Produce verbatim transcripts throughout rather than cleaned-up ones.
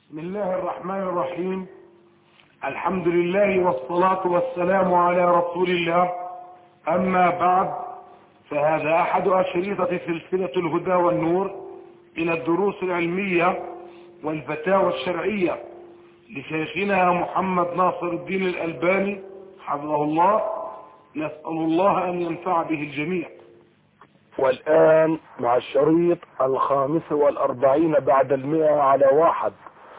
بسم الله الرحمن الرحيم. الحمد لله والصلاة والسلام على رسول الله. أما بعد، فهذا أحد أشرطة سلسلة الهدى والنور إلى الدروس العلمية والفتاوى الشرعية لشيخنا محمد ناصر الدين الألباني حفظه الله. نسأل الله أن ينفع به الجميع. والآن مع الشريط الخامس والأربعين بعد المئة على واحد.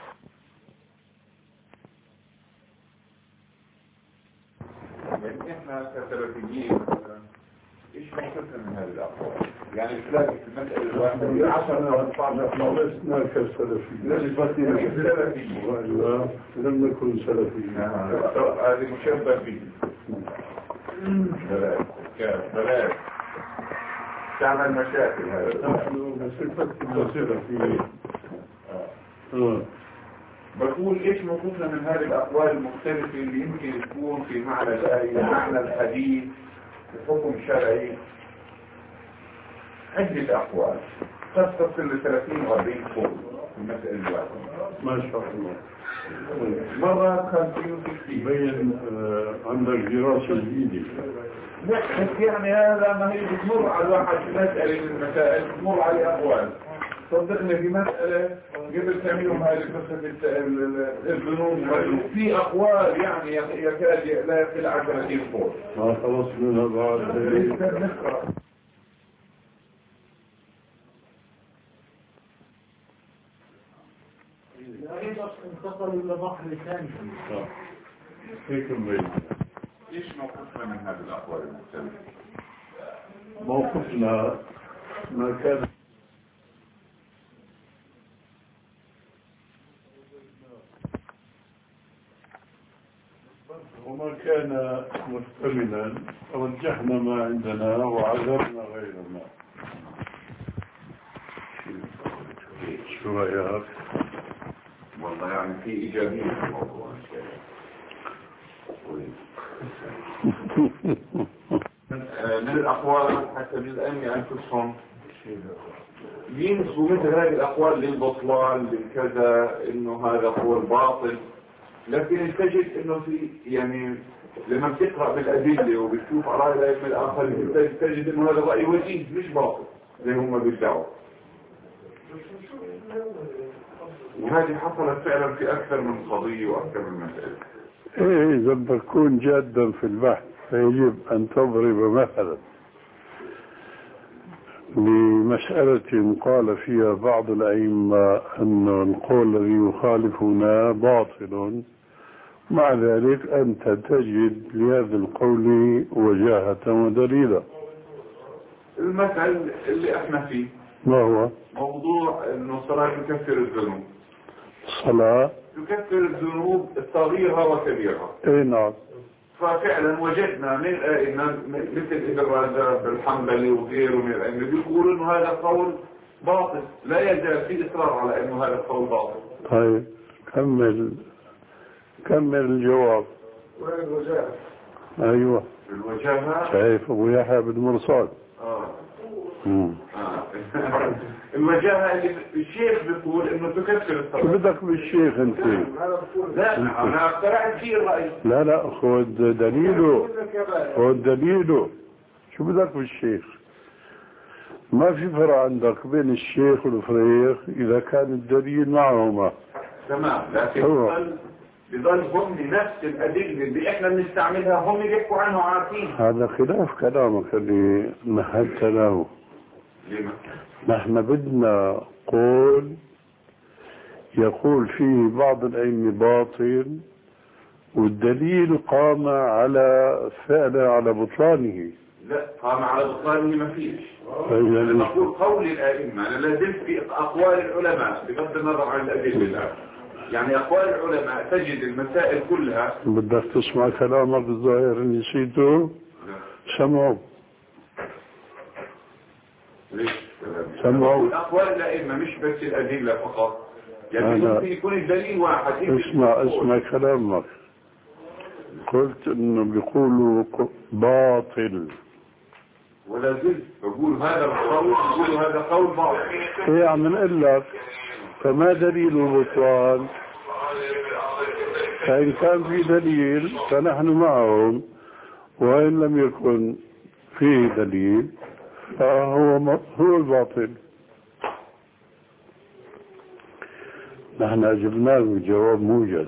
يعني احنا كسلفيين ايش موقفنا من هذه الاقوال؟ يعني تلاقي في المسألة الواحدة عشرة أربعة لسنا كالسلفيين، سلفيين وإلا لم نكن سلفيين. هذه مشبه به بلاش بلاش تعمل مشاكل. هذا نحن بصفتنا سلفيين. بقول ايش موقفنا من هذه الاقوال المختلفة اللي يمكن تكون في معنى الآية، معنى الحديث، الحكم الشرعي. عدة اقوال قد تصل ل ثلاثين و أربعين قول في المسألة الواحدة ما شاء الله. مرة خمسين وستين. بين آه، عندك دراسة جديدة. لا بس يعني هذا ما هي بتمر على الواحد في مسألة من المسائل، بتمر عليه أقوال. صدقني في مسألة قبل كم يوم هذه قصة الذنوب في أقوال يعني يكاد لا يقل عن ثلاثين قول. ما خلص منها بعد. نقرأ. انتقلوا الى بحر ثاني. هيك مبين. ايش موقفنا من هذه الأقوال المختلفة؟ موقفنا ما كان وما كان محتملا رجحنا ما عندنا وعذرنا غيرنا. شو رأيك؟ والله يعني في إيجابية في الموضوع. من الأقوال حتى بالأمن أنفسهم ينسوا مثل هذه الأقوال للبطلان للكذا إنه هذا قول باطل. لكن تجد إنه في يعني لما بتقرأ بالأدلة وبتشوف آراء الأئمة الآخرين تجد إنه هذا رأي وجيه مش باطل زي هم بيدعوا. وهذه حصلت فعلا في أكثر من قضية وأكثر من مسألة. إيه، إذا بكون جادا في البحث فيجب أن تضرب مثلا لمسألة قال فيها بعض الأئمة أن القول الذي يخالفنا باطل، مع ذلك أنت تجد لهذا القول وجاهة ودليلا. المثل اللي احنا فيه ما هو؟ موضوع انه الصلاة تكفر الذنوب. الصلاة تكفر الذنوب الصغيرة وكبيرة. اي نعم. ففعلا وجدنا من الائمة مثل ابن رجب الحنبلي وغيره من الائمة بيقولوا انه هذا قول باطل، لا يزال في اصرار على انه هذا القول باطل. طيب كمل كمل الجواب. وين الوجاهة؟ ايوه الوجاهة شايف ابو يحيى بن مرصاد. اه امم آه. الوجاهة اللي الشيخ بيقول انه تكفر الصلاة. شو بدك بالشيخ انت؟ لا انا اقترحت فيه الرأي. لا لا خذ دليله، خذ دليله. شو بدك بالشيخ؟ ما في فرق عندك بين الشيخ والفريق اذا كان الدليل معهما. تمام، لكن بضل بضل هم نفس الأدلة اللي احنا بنستعملها هم يحكوا عنه عارفين. هذا خلاف كلامك اللي مهدت له. لما؟ نحن بدنا قول يقول فيه بعض الأئمة باطل والدليل قام على فعله على بطلانه. لا قام على بطلانه ما فيش. أنا أنا بقول قول الأئمة، أنا لازلت في أقوال العلماء بغض النظر عن الأدلة الآن. يعني أقوال العلماء تجد المسائل كلها. بدك تسمع كلامك الظاهر اللي نسيته؟ سمعوا. ليش؟ سمعوا. أقوال الأئمة مش بس الأدلة فقط. يعني أنا ممكن يكون الدليل واحد. اسمع اسمع كلامك. قلت انه بيقولوا باطل. ولا زلت بقول هذا القول، بقول هذا قول باطل. ايه عم نقول لك فما دليل البطلان؟ فإن كان في دليل فنحن معهم، وإن لم يكن فيه دليل فهو هو الباطل. نحن أجبناه بجواب موجز،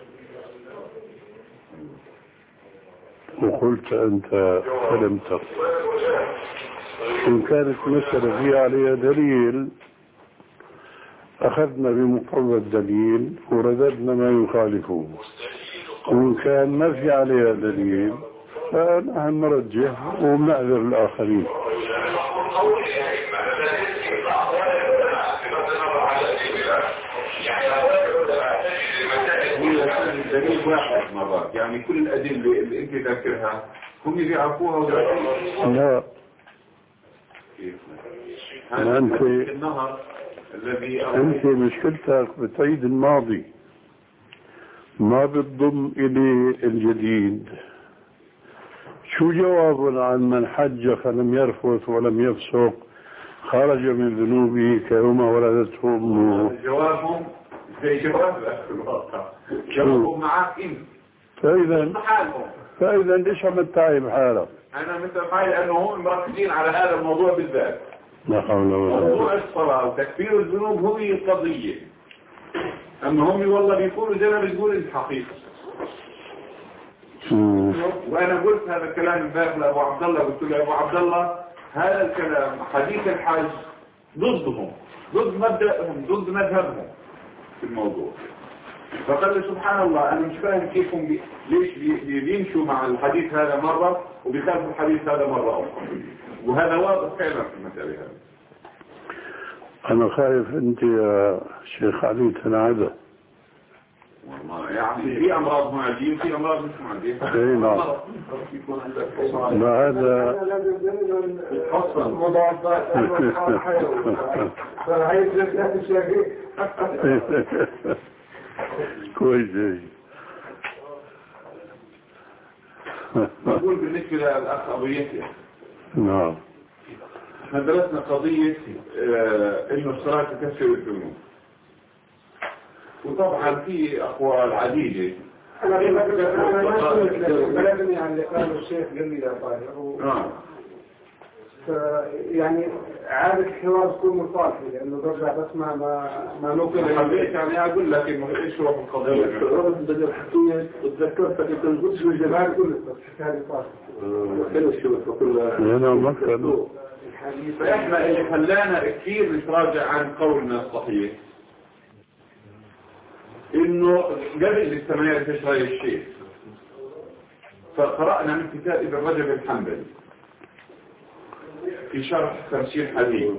وقلت أنت فلم تقل. إن كانت مسألة فيها عليها دليل أخذنا بمقتضى الدليل ورددنا ما يخالفه، وإن كان ما في عليها دليل فنحن نرجح ونعذر الآخرين. دليل واحد مرات، يعني كل الأدلة اللي أنت ذاكرها هم بيعرفوها وذاكرها. لا، هذا أنت النهر الذي أنت مشكلتك بتعيد الماضي، ما بتضم إلي الجديد. شو جواب عن من حج فلم يرفث ولم يفسق خرج من ذنوبه كيوم ولدته أمه؟ جوابهم زي جواب في الواقع، جوابهم معاك انت. فإذا حالهم فإذا ليش عم تتعب حالك؟ انا مثل حالي لانه هم مركزين على هذا الموضوع بالذات. لا حول ولا قوة. موضوع الصلاة وتكفير الذنوب هو القضية، اما هم والله بيقولوا زي ما بتقول انت حقيقة. وانا قلت هذا الكلام امبارح لابو عبد الله، قلت له يا ابو عبد الله هذا الكلام حديث الحج ضدهم، ضد مبدأهم، ضد مذهبهم في الموضوع. فقال لي سبحان الله انا مش فاهم كيف هم بي... ليش بي... بيمشوا مع الحديث هذا مرة وبيخالفوا الحديث هذا مرة اخرى، وهذا واضح فعلا في المسألة هذه. أنا خايف أنت يا شيخ علي تنعده. والله يعني في أمراض معدية وفي أمراض مش معدية. إيه نعم. لا هذا أصلا مضاعفات فهي ثلاث شيء. كويس. بقول بالنسبة للأخ أبو يحيى. نعم. احنا درسنا قضية اه إنه الصلاة تكفر الذنوب. وطبعا في أقوال عديدة. أنا بلغني عن اللي قاله الشيخ قال لي يا طاهر. نعم. يعني عادة الحوار تكون مصالحة لأنه برجع بسمع ما ما نقل. حبيت يعني أقول لك إنه إيش روح القضية. رغم بدي الحكوية وتذكرت أنت القدس والجمال كله بس هذه صارت. حلو الشبكة كلها. أنا مكتب. فإحنا اللي خلانا كثير نتراجع عن قولنا الصحيح إنه قبل الاجتماعية في شرعي الشيخ فقرأنا من كتاب ابن رجب الحنبلي في شرح تفسير حديث،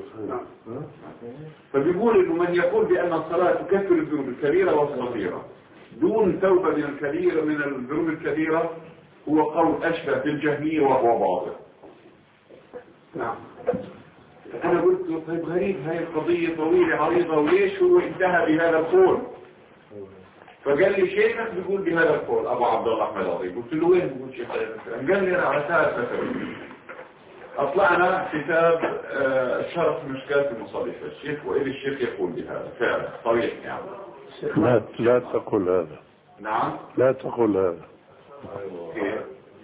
فبيقول إنه من يقول بأن الصلاة تكفر الذنوب الكبيرة والصغيرة دون توبة من الكبيرة من الذنوب الكبيرة هو قول أشبه بالجهمية وهو باطل. نعم. أنا قلت له طيب غريب هاي القضية طويلة عريضة وليش هو انتهى بهذا القول؟ فقال لي شيخك بيقول بهذا القول أبو عبد الله أحمد عظيم. قلت له وين بيقول شيخ هذا الكلام؟ قال لي أنا على ثلاث فترات أطلعنا كتاب شرح مشكلات المصابيح الشيخ وإذا الشيخ يقول بهذا فعلا صريح يعني. لا لا تقول هذا. نعم. لا تقول هذا. كيف؟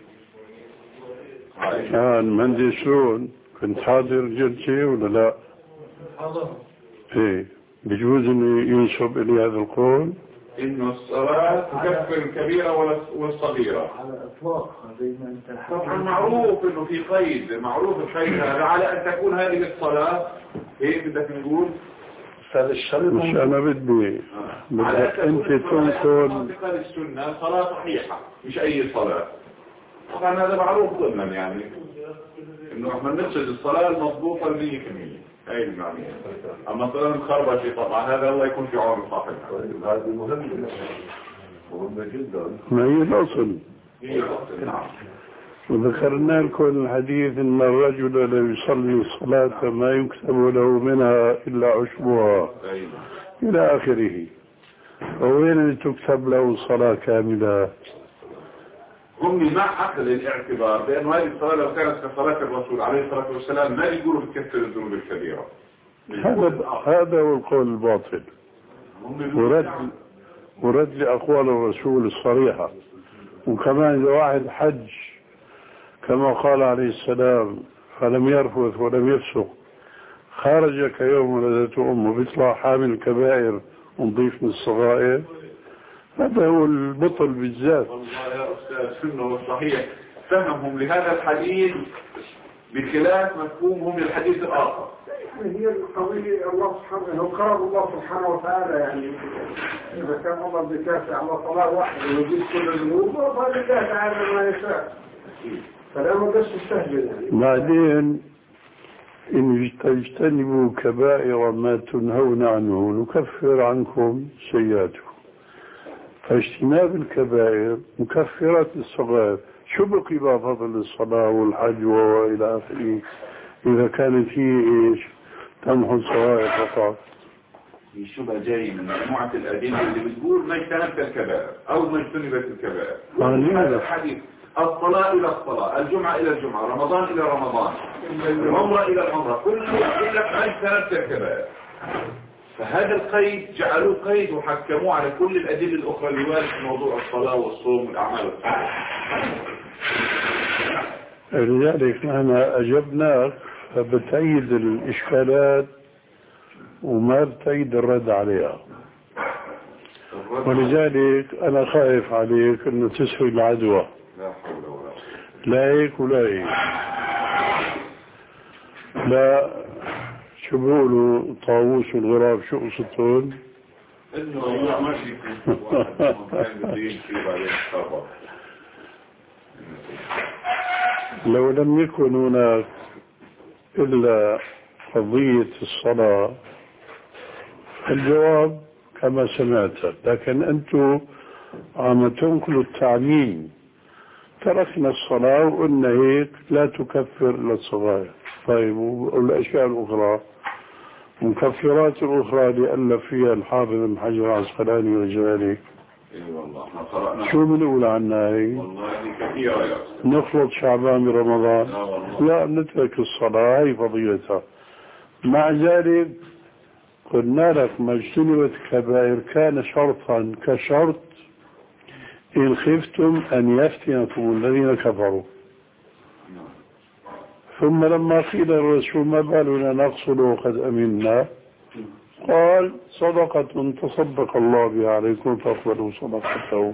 كان مندي شلون كنت حاضر جلسة ولا لا؟ حاضر. ايه بجوز انه ينسب الي هذا القول انه الصلاة تكفر الكبيرة والصغيرة على الاطلاق. طبعا معروف انه في قيد، معروف القيد هذا على ان تكون هذه الصلاة هيك بدك نقول هذا الشرط. مش انا بدي بدك انت تنقل السنة صلاة صحيحة مش اي صلاة. طبعا هذا معروف ضمنا يعني انه احنا نقصد الصلاة المضبوطة المية في المية هاي المعنى. اما الصلاة المخربشة طبعا هذا الله يكون في عون صاحبها. هذا مهم مهم جدا. ما هي الاصل. هي الأصل. نعم. وذكرنا لكم الحديث ان الرجل لا يصلي صلاة ما يكتب له منها الا عشبها الى اخره. وين تكتب له صلاة كاملة؟ هم مع أخذ الاعتبار بأنه هذه الصلاة لو كانت كصلاة الرسول عليه الصلاة والسلام ما يقولوا بتكفر الذنوب الكبيرة. هذا هذا هو القول الباطل. ورد ورد لأقوال الرسول الصريحة. وكمان إذا واحد حج كما قال عليه السلام فلم يرفث ولم يفسق خرج كيوم ولدته أمه بيطلع حامل الكبائر ونضيف من الصغائر. هذا هو البطل بالذات. والله يا أستاذ سنه صحيح فهمهم لهذا الحديث بخلاف مفهومهم للحديث الآخر. هي القضية الله سبحانه وقرب الله سبحانه وتعالى يعني إذا كان الله بكافي على صلاة واحدة ويجيب كل الذنوب فهذا الله تعالى ما يشاء. فلا ما بس يستهجن يعني. بعدين إن تجتنبوا كبائر ما تنهون عنه نكفر عنكم سيئاتكم. فاجتناب الكبائر مكفرات الصغائر. شو بقي بقى فضل الصلاة والحج وإلى آخره إذا كانت هي إيش تمحو الصغائر فقط. في شبه جاي من مجموعة الأدلة اللي بتقول ما اجتنبت الكبائر أو ما اجتنبت الكبائر. هذا الحديث الصلاة إلى الصلاة، الجمعة إلى الجمعة، رمضان إلى رمضان، العمرة إلى العمرة، كله يقول لك ما اجتنبت الكبائر. فهذا القيد جعلوه قيد وحكموه على كل الأدلة الأخرى اللي وارد في موضوع الصلاة والصوم والأعمال الصالحة. لذلك نحن أجبناك فبتأيد الإشكالات وما بتأيد الرد عليها. ولذلك أنا خايف عليك أنه تسوي العدوى. لا حول ولا قوة. لا هيك ولا هيك. لا شو بيقولوا طاووس والغراب شو قصتهم؟ إنه والله ما في واحد كان بده يمشي وبعدين خبر. لو لم يكن هناك إلا قضية الصلاة الجواب كما سمعت، لكن أنتم عم تنقلوا التعميم. تركنا الصلاة وقلنا هيك لا تكفر إلا الصغائر. طيب والأشياء الأخرى مكفرات الأخرى اللي ألف فيها الحافظ ابن حجر العسقلاني وذلك. اي والله احنا قرأنا. شو بنقول عنها هي؟ والله هذه كثيرة يا أستاذ. نخلط شعبان برمضان؟ لا والله. لا نترك الصلاة هي فضيلتها. مع ذلك قلنا لك ما اجتنبت كبائر كان شرطا كشرط إن خفتم أن يفتنكم الذين كفروا. ثم لما قيل الرسول ما بالنا نقصد وقد أمنا قال صدقة تصدق الله بها عليكم فاقبلوا صدقته.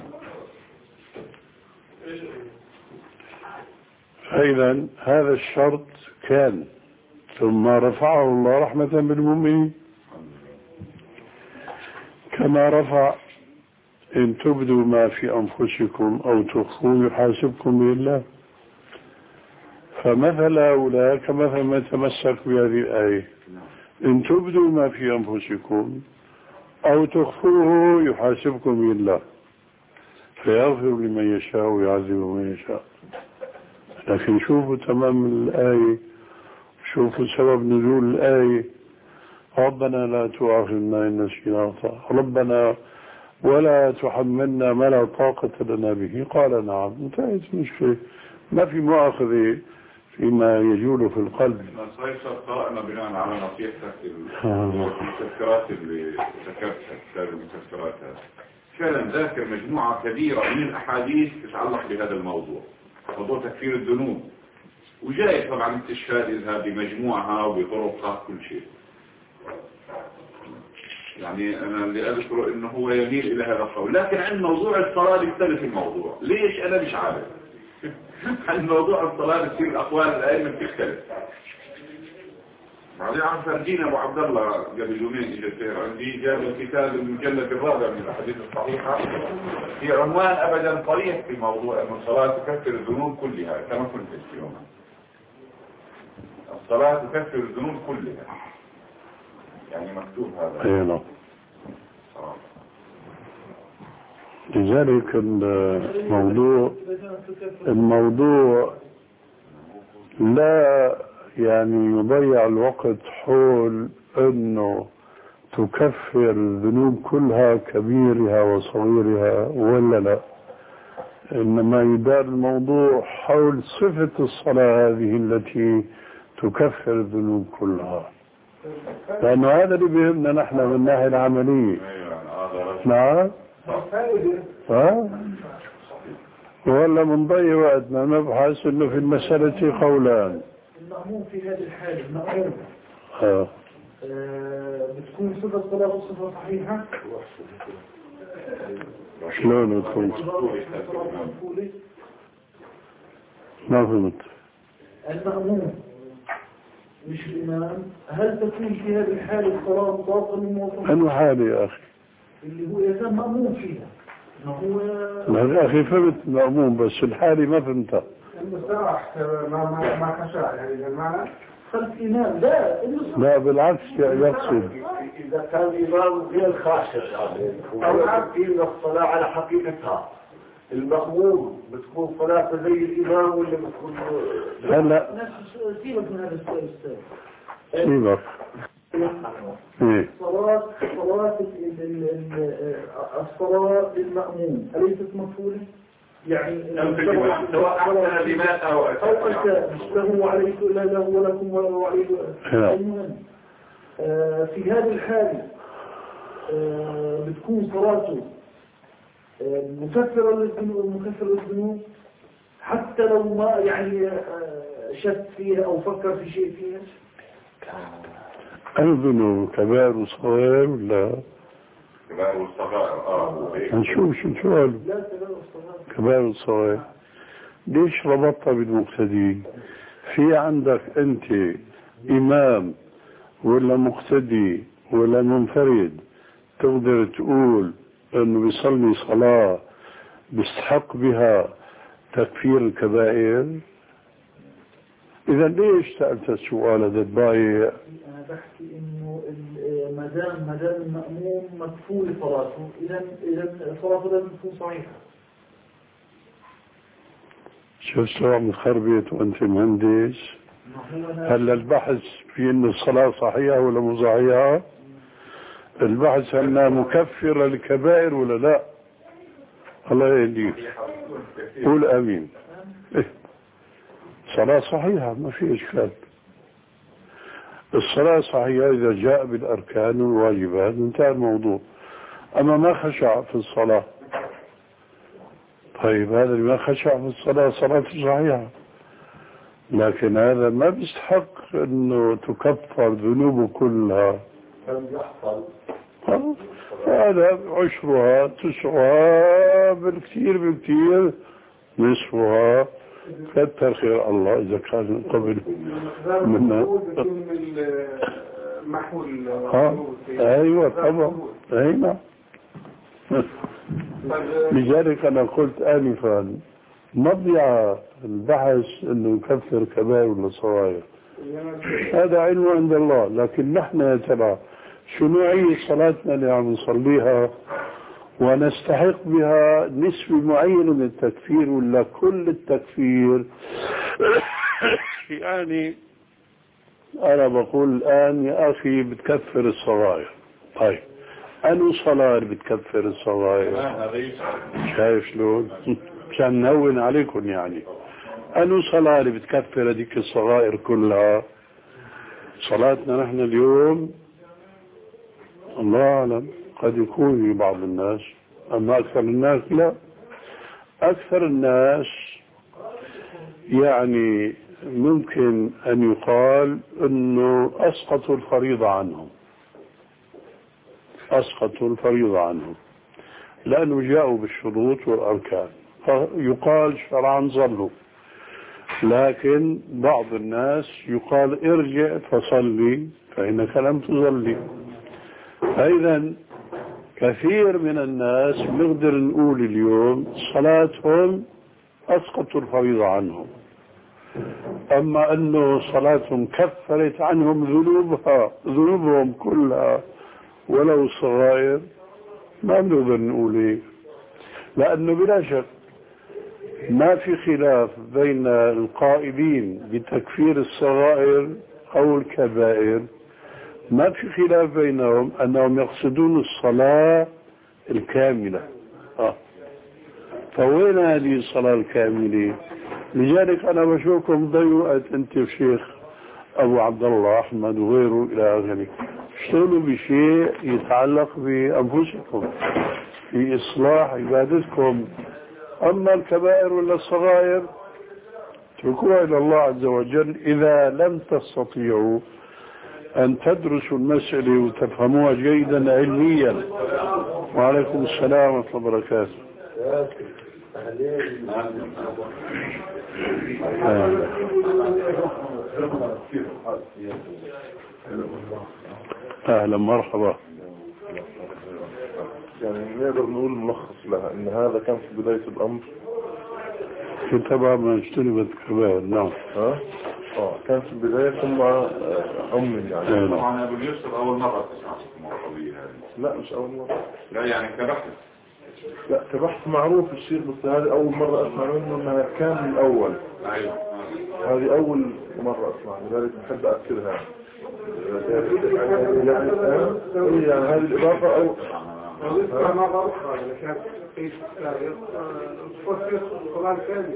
فإذا هذا الشرط كان ثم رفعه الله رحمة بالمؤمنين كما رفع إن تبدوا ما في أنفسكم أو تخفوه يحاسبكم به الله. فمثل هؤلاء كمثل ما تمسك بهذه الآية إن تبدوا ما في أنفسكم أو تخفوه يحاسبكم به الله فيغفر لمن يشاء ويعذب من يشاء. لكن شوفوا تمام الآية، شوفوا سبب نزول الآية ربنا لا تؤاخذنا إن نسينا أخطأنا ربنا ولا تحملنا ما لا طاقة لنا به قال نعم. انتهت المشكلة، ما في مؤاخذة فيما يجول في القلب. صحيح قرأنا بناء على نصيحتك المتذكرات اللي ذكرتها كتاب المتذكرات هذا فعلا ذاكر مجموعة كبيرة من الأحاديث تتعلق بهذا الموضوع موضوع تكفير الذنوب وجاي طبعا استشهاد هذه بمجموعها وبطرقها كل شيء. يعني أنا اللي أذكره إنه هو يميل إلى هذا القول. لكن عند موضوع الصلاة يختلف الموضوع. ليش أنا مش عارف عند موضوع الصلاة بتصير الأقوال الآية بتختلف. بعدين عم فرجينا أبو عبد الله قبل يومين إجا سير عندي جاب الكتاب المجلد الرابع من الأحاديث الصحيحة في عنوان أبدا صريح في موضوع أن الصلاة تكفر الذنوب كلها كما كنت اليوم. الصلاة تكفر الذنوب كلها يعني مكتوب هذا. أي نعم. لذلك الموضوع الموضوع لا يعني يضيع الوقت حول أنه تكفر الذنوب كلها كبيرها وصغيرها ولا لا، إنما يدار الموضوع حول صفة الصلاة هذه التي تكفر الذنوب كلها، لأنه هذا اللي بيهمنا نحن من الناحية العملية. نعم ها ولا منضيع وقتنا نبحث انه في المسألة قولان. المأموم في هذه الحالة المأموم اه بتكون صفة صلاة صفة صحيحة؟ شلون تكون؟ ما فهمت. المأموم مش الإمام، هل تكون في هذه الحالة الصلاة مطابقة للموضوع؟ أنه حالي يا أخي اللي هو يزال مأموم فيها. ما هو يا أخي فهمت مأموم بس الحالي ما فهمتها. المستراح ما ما ما خشع يعني بالمعنى خلف إمام لا لا بالعكس يقصد إذا كان الإمام غير خاشع يعني ويقيم الصلاة على حقيقتها، المأموم بتكون صلاة زي الإمام ولا بتكون هلا نفس سيبك من هذا السؤال السابق. سيبك ايه صلاة صلاة الصلاة للمأموم أليست مفعولة؟ يعني سواء أحسن بما أو أو أنت له عليك لا له ولكم ولا عليك. المهم في هذه الحالة بتكون صلاته مكفرة للذنوب مكفرة للذنوب حتى لو ما يعني شك فيها أو فكر في شيء فيها. الذنوب كبائر وصغائر ولا كبائر والصغائر اه نشوف شو سؤال لا كبائر والصغائر كبائر وصغائر. ليش ربطها بالمقتدي؟ في عندك أنت إمام ولا مقتدي ولا منفرد تقدر تقول أنه بيصلي صلاة بيستحق بها تكفير الكبائر؟ إذا ليش سألت السؤال هذا الضايع؟ أنا بحكي إنه ما دام ما دام المأموم مكفول صلاته إذا إذا صلاته لازم تكون صحيحة. شو السؤال متخربط وأنت مهندس؟ هلا البحث في إن الصلاة صحيحة ولا مو صحيحة؟ البحث أنها مكفرة للكبائر ولا لا؟ الله يهديك قول آمين. إيه؟ صلاة صحيحة ما في إشكال. الصلاة صحيحة إذا جاء بالأركان والواجبات انتهى الموضوع. أما ما خشع في الصلاة طيب هذا اللي ما خشع في الصلاة صلاة صحيحة لكن هذا ما بيستحق أنه تكفر ذنوبه كلها. هذا عشرها تسعها بالكثير بالكثير نصفها كتر خير الله إذا كان قبل منا. أيوة طبعا أيوة. لذلك أنا قلت آنفا مضيع البحث أنه يكفر كبائر ولا صغائر هذا علم عند الله. لكن نحن يا ترى شو نوعية صلاتنا اللي عم نصليها ونستحق بها نسبة معينة من التكفير ولا كل التكفير؟ يعني أنا بقول الآن يا أخي بتكفر الصغائر. طيب أنو صلاة بتكفر الصغائر؟ شايف شلون؟ مشان نهون عليكم يعني. أنو صلاة بتكفر هذيك الصغائر كلها؟ صلاتنا نحن اليوم الله أعلم قد يكون في بعض الناس أما أكثر الناس لا. أكثر الناس يعني ممكن أن يقال أنه أسقطوا الفريضة عنهم أسقطوا الفريضة عنهم لأنه جاءوا بالشروط والأركان يقال شرعا ظلوا. لكن بعض الناس يقال ارجع فصلي فإنك لم تصلي. أيضا كثير من الناس نقدر نقول اليوم صلاتهم أسقطوا الفريضة عنهم أما أنه صلاتهم كفرت عنهم ذنوبها ذنوبهم كلها ولو صغائر ما بنقدر نقول إيه. لأنه بلا شك ما في خلاف بين القائلين بتكفير الصغائر أو الكبائر ما في خلاف بينهم أنهم يقصدون الصلاة الكاملة. آه. فوين هذه الصلاة الكاملة؟ لذلك أنا بشوفكم ضيعت أنت الشيخ أبو عبد الله أحمد وغيره إلى آخره اشتغلوا بشيء يتعلق بأنفسكم في إصلاح عبادتكم. أما الكبائر ولا الصغائر اتركوها إلى الله عز وجل إذا لم تستطيعوا أن تدرسوا المسألة وتفهموها جيدا علميا. وعليكم السلام ورحمة الله وبركاته. أهلا مرحبا. يعني نقدر نقول ملخص لها ان هذا كان في بداية الامر تبع ما اجتنبت الكبائر. نعم. ها اه كان في البداية ثم امن يعني. طبعا ابو يوسف اول مرة تسمع المرحبية هذه. لا مش اول مرة. لا يعني كبحث. لا كبحث معروف الشيخ، بس هذه اول مرة اسمع منه انها كان من الاول. ايوه. هذه اول مرة اسمع، لذلك بحب اكثرها. يعني يعني هذه الاضافة او ولسه مرة أخرى اللي كانت في تفسر القرآن الكريم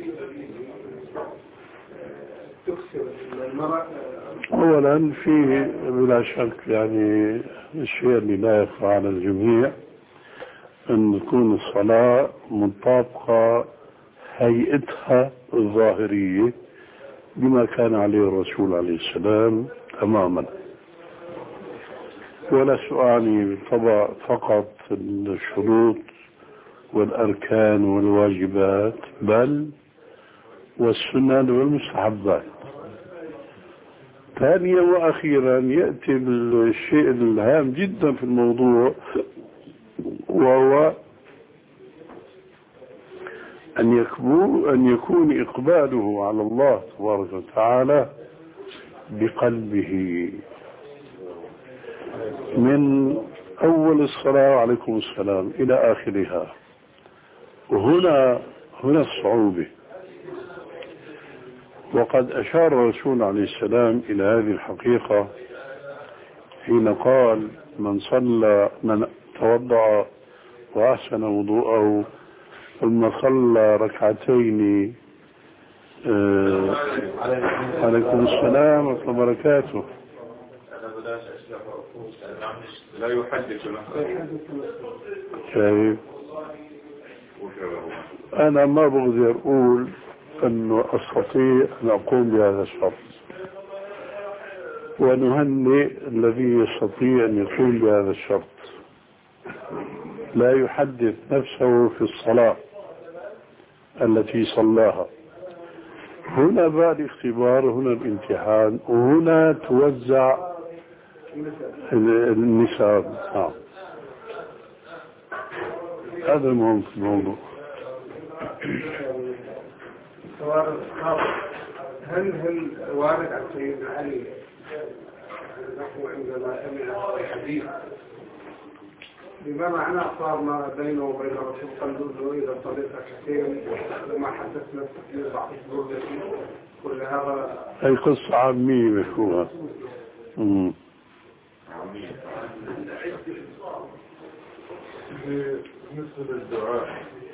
تكسر المرأة. أولا فيه بلا شك يعني الشيء اللي لا يخفى على الجميع أن تكون الصلاة مطابقة هيئتها الظاهرية بما كان عليه الرسول عليه السلام تماما، ولا سؤالي طبعا فقط الشروط والأركان والواجبات بل والسنن والمستحبات. ثانيا وأخيرا يأتي الشيء الهام جدا في الموضوع، وهو أن يكون, أن يكون إقباله على الله تبارك وتعالى بقلبه من أول الصلاة عليكم السلام إلى آخرها. وهنا هنا الصعوبة. وقد أشار الرسول عليه السلام إلى هذه الحقيقة حين قال من صلى من توضأ وأحسن وضوءه ثم صلى ركعتين آه عليكم السلام ورحمة الله وبركاته. لا يحدث له. شايف أنا ما بقدر أقول أنه أستطيع أن أقوم بهذا الشرط، ونهنئ الذي يستطيع أن يقوم بهذا الشرط. لا يحدث نفسه في الصلاة التي صلاها. هنا بعد اختبار، هنا الامتحان، وهنا توزع النساء. آه. هذا المهم في الموضوع. هل هل وارد عن سيدنا علي نحو عندما سمع الحديث بما معناه صار ما بينه وبين الرسول قال له إذا صليت ركعتين وما حدث نفسك في بعض الظروف كل هذا هي قصة عامية مفهومة. امم بالنسبة للدعاء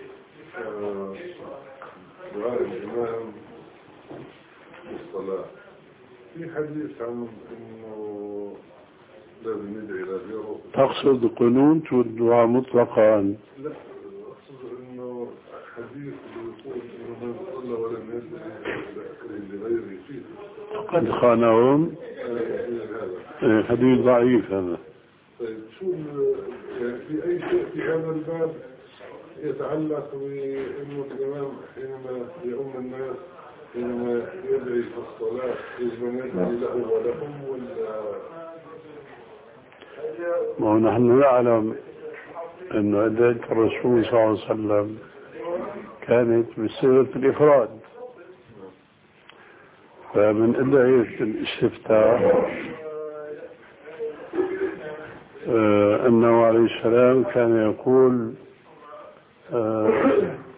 دعاء الإمام بالصلاة في حديث عن إنه لازم ندعي إلى غيره. تقصد القنوت والدعاء مطلقا؟ لا أقصد إنه حديث يقول إنه من صلى ولم يدعي لغيره فيه قد خانهم. حديث ضعيف هذا. طيب شو في أي شيء في هذا الباب يتعلق بأنه الإمام حينما يؤم الناس حينما يدعي في الصلاة يجب يدعي له ولهم ولا؟ ما هو نحن نعلم أن أدعية الرسول صلى الله عليه وسلم كانت بصيغة الإفراد، فمن أدعية الاستفتاح آه أنه عليه السلام كان يقول آه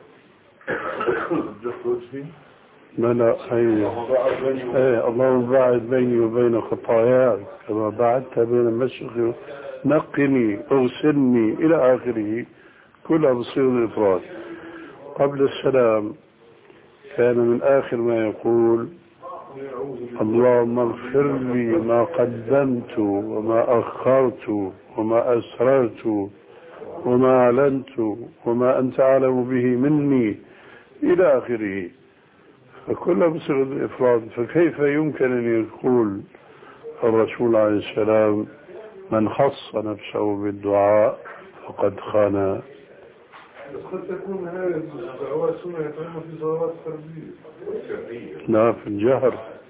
لا لا أي أي اللهم باعد بيني وبين خطاياي كما بعدت بين المشرق، نقني اغسلني إلى آخره، كلها بصيغة الإفراد. قبل السلام كان من آخر ما يقول اللهم اغفر لي ما قدمت وما أخرت وما أسررت وما أعلنت وما أنت أعلم به مني إلى آخره. فكل بصيغة الإفراد. فكيف يمكن أن يقول الرسول عليه السلام من خص نفسه بالدعاء فقد خان؟ قد تكون هذه الدعوات سنة يتعلم في صلوات التربية. لا، في الجهر،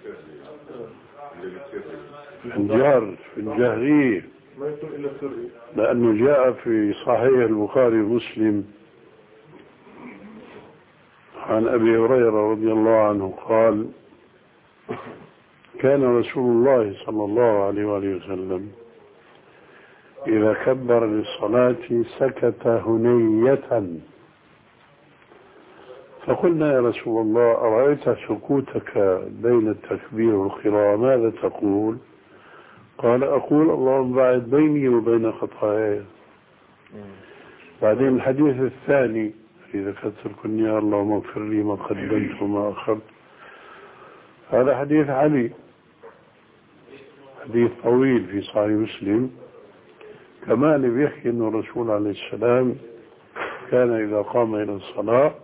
في الجهر، في الجهرية، ما يكون إلا سرية. لأنه جاء في صحيح البخاري ومسلم عن أبي هريرة رضي الله عنه قال كان رسول الله صلى الله عليه وآله وسلم إذا كبر للصلاة سكت هنية، فقلنا يا رسول الله أرأيت سكوتك بين التكبير والقراءة ماذا تقول؟ قال أقول اللهم باعد بيني وبين خطاياي. بعدين الحديث الثاني إذا كتركني يا اللهم اغفر لي ما قدمت وما أخرت، هذا حديث علي، حديث طويل في صحيح مسلم كمان بيحكي أن الرسول عليه السلام كان إذا قام إلى الصلاة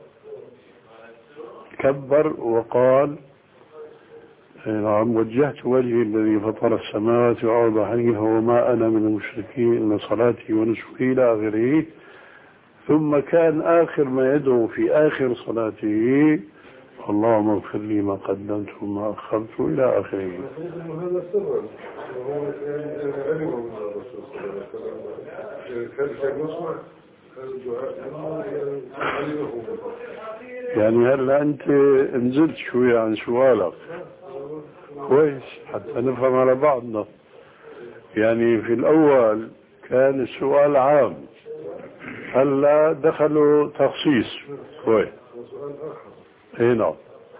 كبر وقال نعم وجهت وجهي الذي فطر السماوات والأرض حنيفا وما أنا من المشركين إن صلاتي ونسكي إلى آخره. ثم كان آخر ما يدعو في آخر صلاته اللهم اغفر لي ما قدمت وما أخرت إلى آخره. هذا سر وهو علم من الرسول صلى الله عليه وسلم كان شيء يسمع الدعاء علمه. يعني هلا أنت نزلت شوية عن سؤالك كويس حتى نفهم على بعضنا. يعني في الأول كان السؤال عام، هلا دخلوا تخصيص كويس. اي نعم.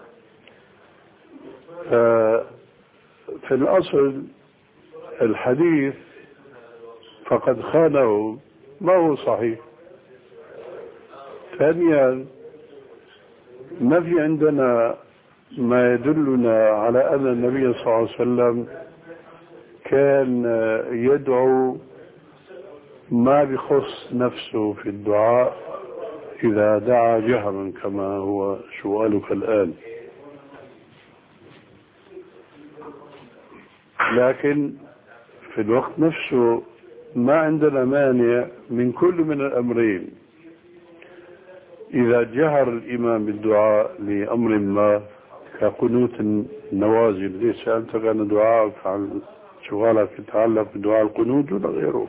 في الأصل الحديث فقد خانه ما هو صحيح. ثانيا ما في عندنا ما يدلنا على أن النبي صلى الله عليه وسلم كان يدعو ما بخص نفسه في الدعاء إذا دعا جهرا كما هو سؤالك الآن. لكن في الوقت نفسه ما عندنا مانع من كل من الأمرين. إذا جهر الإمام بالدعاء لأمر ما كقنوت النوازل، ليس أنت كان دعاءك عن سؤالك يتعلق بدعاء القنوت ولا غيره،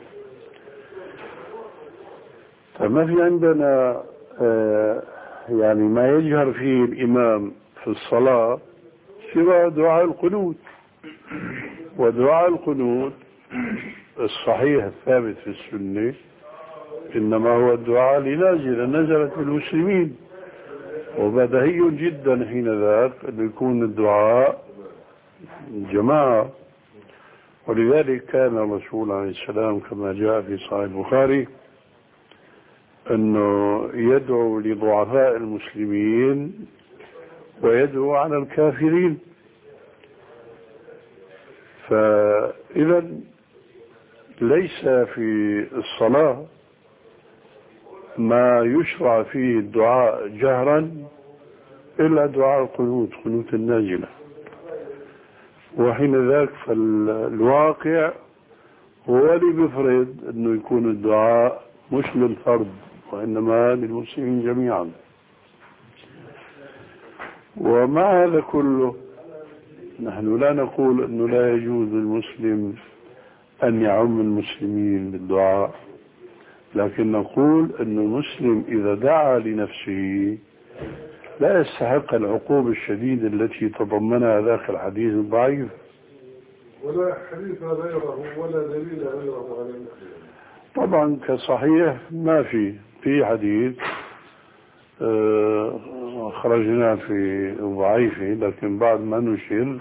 فما في عندنا آه يعني ما يجهر فيه الإمام في الصلاة سوى دعاء القنوت. ودعاء القنوت الصحيح الثابت في السنة إنما هو الدعاء لنازلة نزلت بالمسلمين، وبديهي جدا حين ذاك أن يكون الدعاء جماعة. ولذلك كان الرسول عليه السلام كما جاء في صحيح البخاري أنه يدعو لضعفاء المسلمين ويدعو على الكافرين. فإذا ليس في الصلاة ما يشرع فيه الدعاء جهرا إلا دعاء القنوت، قنوت النازلة. وحين ذاك فالواقع هو اللي بيفرض أنه يكون الدعاء مش للفرد وإنما للمسلمين جميعا. ومع هذا كله نحن لا نقول أنه لا يجوز للمسلم أن يعم المسلمين بالدعاء، لكن نقول أن المسلم إذا دعا لنفسه لا يستحق العقوبة الشديدة التي تضمنها ذاك الحديث الضعيف. ولا حديث غيره ولا دليل غيره على المسلم. طبعا كصحيح ما في في حديث آه خرجنا في ضعيفه، لكن بعد ما نشر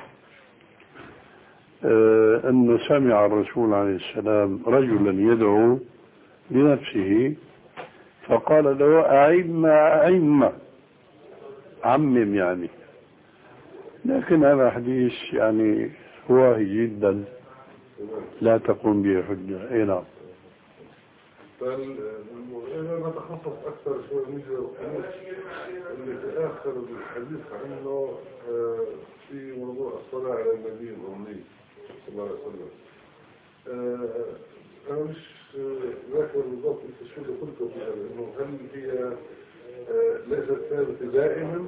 آه أنه سمع الرسول عليه السلام رجلا يدعو لنفسه فقال له أعم أعم عمم، يعني لكن هذا حديث يعني واهي جدا لا تقوم به حجة. اي نعم. فإذا نتخصص أكثر شوي نجي اللي في آخر الحديث عنه في موضوع الصلاة على النبي الأمي صلى الله عليه وسلم. أنا مش ذاكر بالضبط أنت شو اللي قلته فيها، إنه هل هي ليست ثابتة دائما؟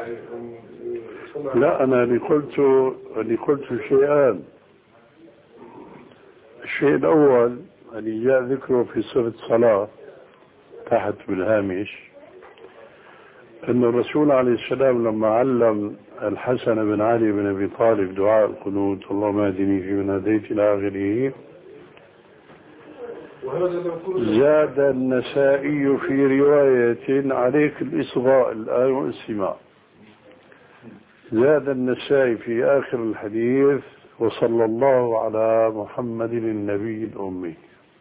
لا، أنا اللي قلته اللي قلته شيئان. الشيء الأول اللي جاء ذكره في صفة الصلاة تحت بالهامش أن الرسول عليه السلام لما علم الحسن بن علي بن أبي طالب دعاء القنوت اللهم اهدني فيمن هديت إلى آخره، زاد النسائي في رواية عليك الإصغاء الآن والاستماع، زاد النسائي في آخر الحديث وصلى الله على محمد النبي الأمي.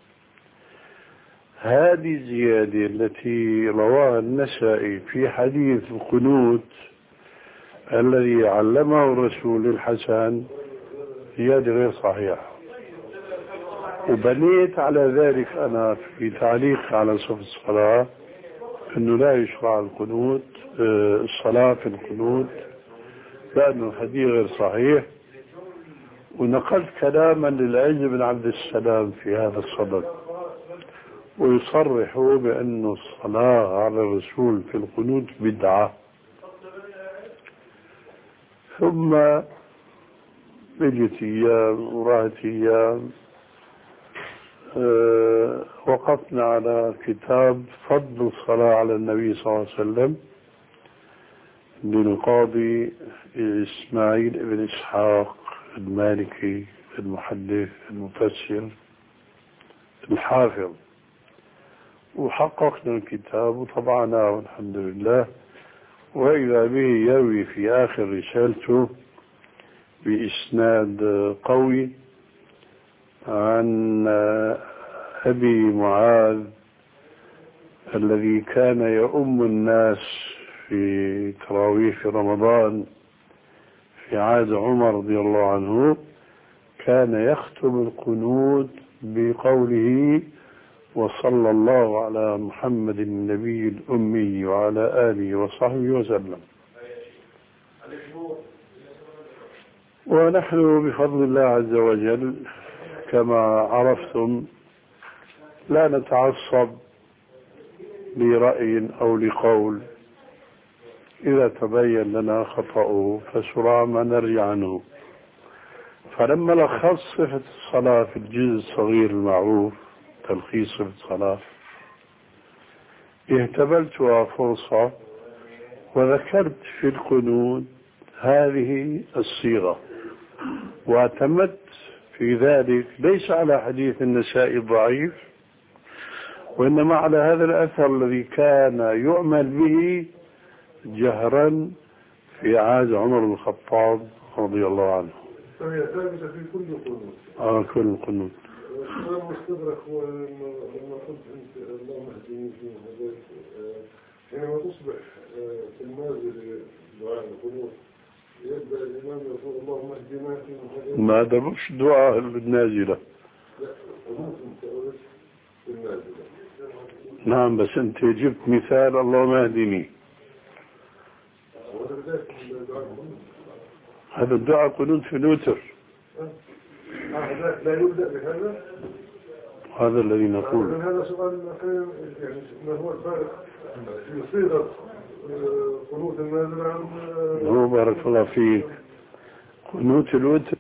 هذه الزيادة التي رواها النسائي في حديث القنوت الذي علمه الرسول الحسن زيادة غير صحيحة، وبنيت على ذلك أنا في تعليق على صف الصلاة أنه لا يشرع القنوت الصلاة في القنوت لأنه الحديث غير صحيح، ونقلت كلاما للعز بن عبد السلام في هذا الصدد ويصرح بأن الصلاة على الرسول في القنوت بدعة. ثم بجت أيام وراحت أيام أه وقفنا على كتاب فضل الصلاة على النبي صلى الله عليه وسلم للقاضي إسماعيل بن إسحاق المالكي المحدث المفسر الحافظ، وحققنا الكتاب وطبعناه والحمد لله. وإذا به يروي في آخر رسالته بإسناد قوي عن أبي معاذ الذي كان يؤم الناس في تراويح في رمضان في عهد عمر رضي الله عنه، كان يختم القنوت بقوله وصلى الله على محمد النبي الأمي وعلى آله وصحبه وسلم. ونحن بفضل الله عز وجل كما عرفتم لا نتعصب لرأي أو لقول، إذا تبين لنا خطأه فسرعان ما نرجع عنه. فلما لخص صفة الصلاة في الجزء الصغير المعروف تلخيص صفة الصلاة اهتبلتها فرصة وذكرت في القنوت هذه الصيغة، واعتمدت في ذلك ليس على حديث النسائي الضعيف وإنما على هذا الأثر الذي كان يعمل به جهرا في عهد عمر بن الخطاب رضي الله عنه. فهي ثابتة في كل قنوت. اه كل القنوت. السؤال المستدرك هو لما قلت انت اللهم اهدني في هداك حينما تصبح في المنزل دعاء القنوت يبدا الامام يقول اللهم اهدنا في هداك. ما هذا مش دعاء النازله. لا قنوت انت قلت في النازله. نعم بس انت جبت مثال اللهم اهدني. هذا الدعاء قنوت في الوتر. لا يبدأ بهذا. هذا الذي نقول. هذا سؤال يعني ما هو الفارق في صيغة قنوت النازل عن هو بارك الله فيك قنوت الوتر.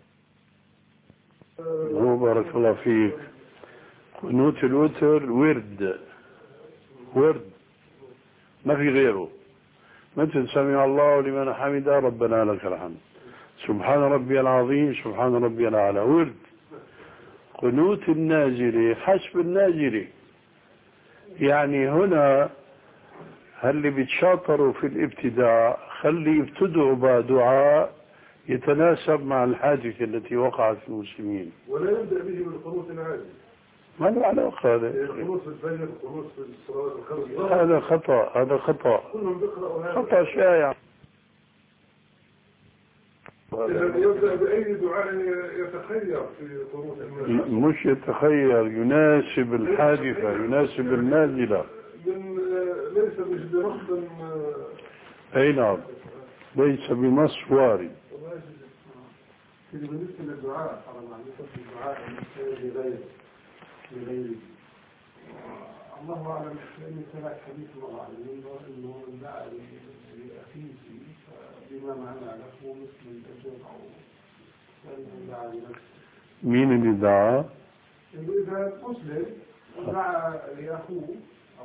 هو بارك الله فيك قنوت الوتر ورد ورد ما في غيره، مثل سمع الله لمن حمده ربنا لك الحمد، سبحان ربي العظيم، سبحان ربي الأعلى، ورد. قنوت النازلة حسب النازلة، يعني هنا اللي بيتشاطروا في الابتداع خلي يبتدعوا بدعاء يتناسب مع الحادثة التي وقعت في المسلمين، ولا يبدأ به بالقنوت العادي. ما له علاقة هذا. القنوت في الفجر، القنوت في الصلاة الخمس. هذا خطأ، هذا خطأ، خطأ شائع. يبدأ بأي دعاء يتخير في طروف الناس. مش يتخير، يناسب الحادثة، يناسب النازلة. ليس مش برفض. أي نعم، ليس بنص وارد. بالنسبة للدعاء طبعا بالنسبة للدعاء لغير لغير الله أعلم. لأن سمعت حديث الله عليه إنه دعا لأخيه بما معنى له مثل الأجر أو دعا لنفسه. مين اللي دعا؟ إذا مسلم دعا لأخوه أو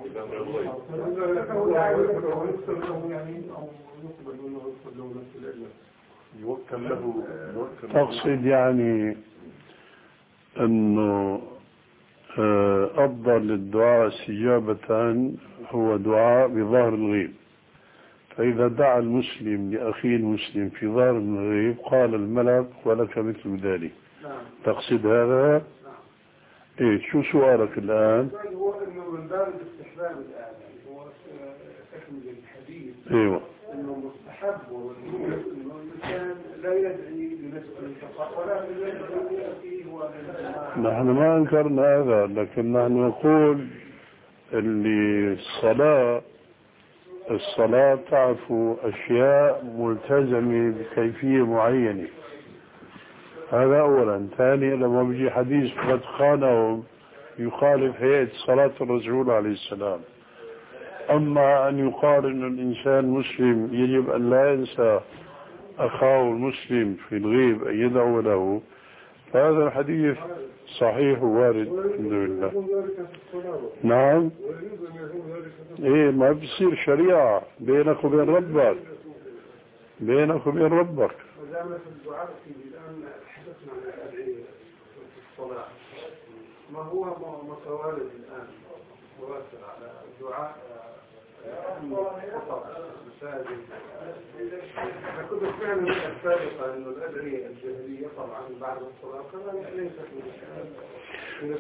يوكل له. تقصد يعني أنه أفضل الدعاء استجابة هو دعاء بظاهر الغيب. فإذا دعا المسلم لأخيه المسلم في ظاهر الغيب قال الملك ولك مثل ذلك. تقصد هذا؟ إيه شو سؤالك الآن؟ هو إنه من باب الاستحباب الآن يعني هو تكمل الحديث. أيوة. إنه مستحب وإنه الإنسان لا يدعي لنفسه فقط ولا يدعي لأخيه ولا. نحن ما أنكرنا هذا، لكن نحن نقول اللي الصلاة الصلاة تعرف أشياء ملتزمة بكيفية معينة. هذا أولا. ثانيا لما بيجي حديث قد خانهم يخالف هيئة صلاة الرسول عليه السلام. أما أن يقال أن الإنسان مسلم يجب أن لا ينسى أخاه المسلم في الغيب أن يدعو له، فهذا الحديث صحيح ووارد الحمد لله. نعم. إيه ما بيصير شريعة بينك وبين ربك، بينك وبين ربك. ودائما في الدعاء في الآن حدثنا عن الأدعية في الصلاة. ما هو متوارد الآن متواتر على الدعاء المساجد. كنت فعلا من السابقة أن الأدعية الجاهلية طبعا بعد الصلاة كذلك ليست من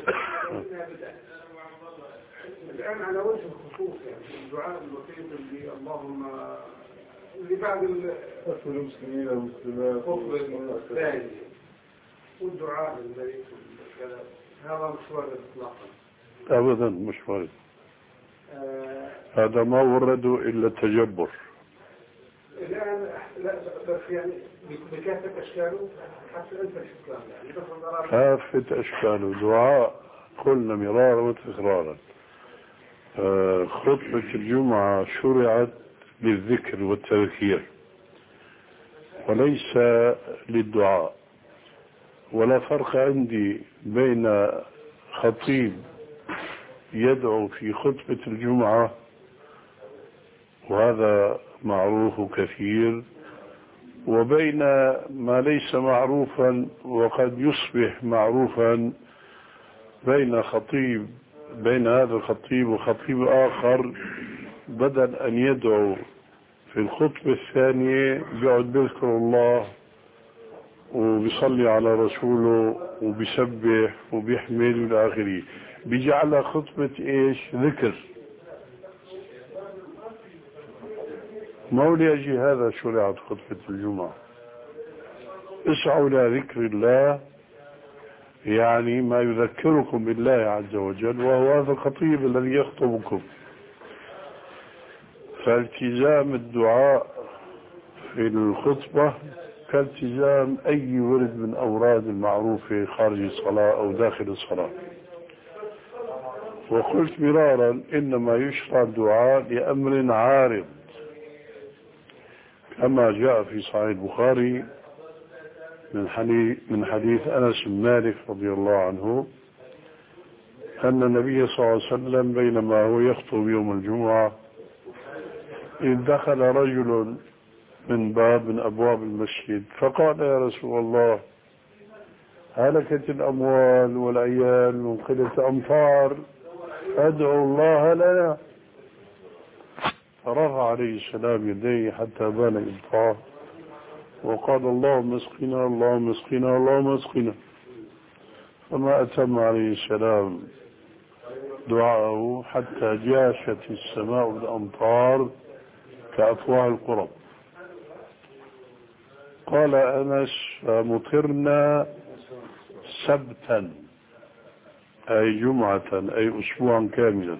الآن على وجه الخصوص يعني الدعاء الوسيط اللي اللهم اللي بعد المسلمين والمسلمات الثاني والدعاء للميت وكذا هذا مش وارد اطلاقا. ابدا مش وارد. آه هذا ما ورده الا التجبر. الان لا بس يعني بكافه اشكاله حتى انت الاسلام يعني كافه اشكاله دعاء قلنا مرارا وتكرارا. آه خطبه الجمعه شرعت للذكر والتذكير وليس للدعاء. ولا فرق عندي بين خطيب يدعو في خطبة الجمعة وهذا معروف كثير وبين ما ليس معروفا وقد يصبح معروفا بين خطيب بين هذا الخطيب وخطيب آخر بدل أن يدعو في الخطبة الثانية بيقعد بيذكر الله وبيصلي على رسوله وبيسبح وبيحمل إلى آخره. بيجعلها خطبة إيش؟ ذكر. ما لأجل هذا شرعت خطبة الجمعة. اسعوا إلى ذكر الله يعني ما يذكركم بالله عز وجل وهو هذا الخطيب الذي يخطبكم. فالتزام الدعاء في الخطبة كالتزام أي ورد من أوراد المعروفة خارج الصلاة أو داخل الصلاة. وقلت مرارا إنما يشرع الدعاء لأمر عارض كما جاء في صحيح البخاري من حديث, من حديث أنس بن مالك رضي الله عنه أن النبي صلى الله عليه وسلم بينما هو يخطب يوم الجمعة إذ دخل رجل من باب من أبواب المسجد فقال يا رسول الله هلكت الأموال والعيال من قلة أمطار أدعو الله لنا. فرفع عليه السلام يديه حتى بان إبطاه وقال اللهم اسقنا اللهم اسقنا اللهم اسقنا. فما أتم عليه السلام دعاءه حتى جاشت السماء بالأمطار كأفواه القرب. قال أنس فمطرنا سبتا أي جمعة أي أسبوعا كاملا.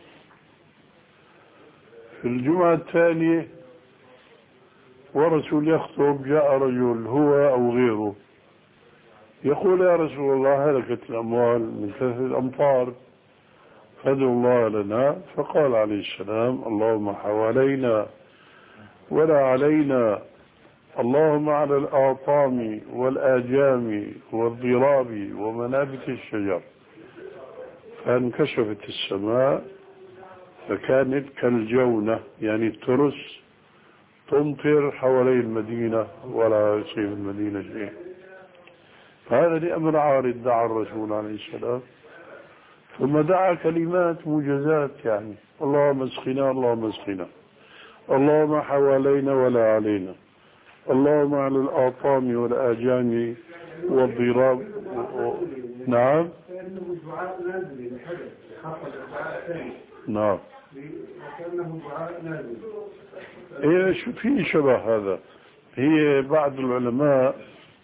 في الجمعة الثانية ورسول يخطب جاء رجل هو أو غيره يقول يا رسول الله هلكت الأموال من كثرة الأمطار فادعوا الله لنا. فقال عليه السلام اللهم حوالينا ولا علينا، اللهم على الآطام والآجام والضراب ومنابت الشجر. فانكشفت السماء فكانت كالجونة يعني الترس تمطر حوالي المدينة ولا يصيب المدينة شيء. فهذا لأمر عارض دعا الرسول عليه السلام، ثم دعا كلمات موجزات يعني اللهم اسقنا اللهم اسقنا، اللهم حوالينا ولا علينا، اللهم على الآطام والآجام والضراب. نعم كأنه دعاء نازل لحدث حصل دعاء ثاني. نعم وكأنه دعاء نازل. هي شو في شبه هذا. هي بعض العلماء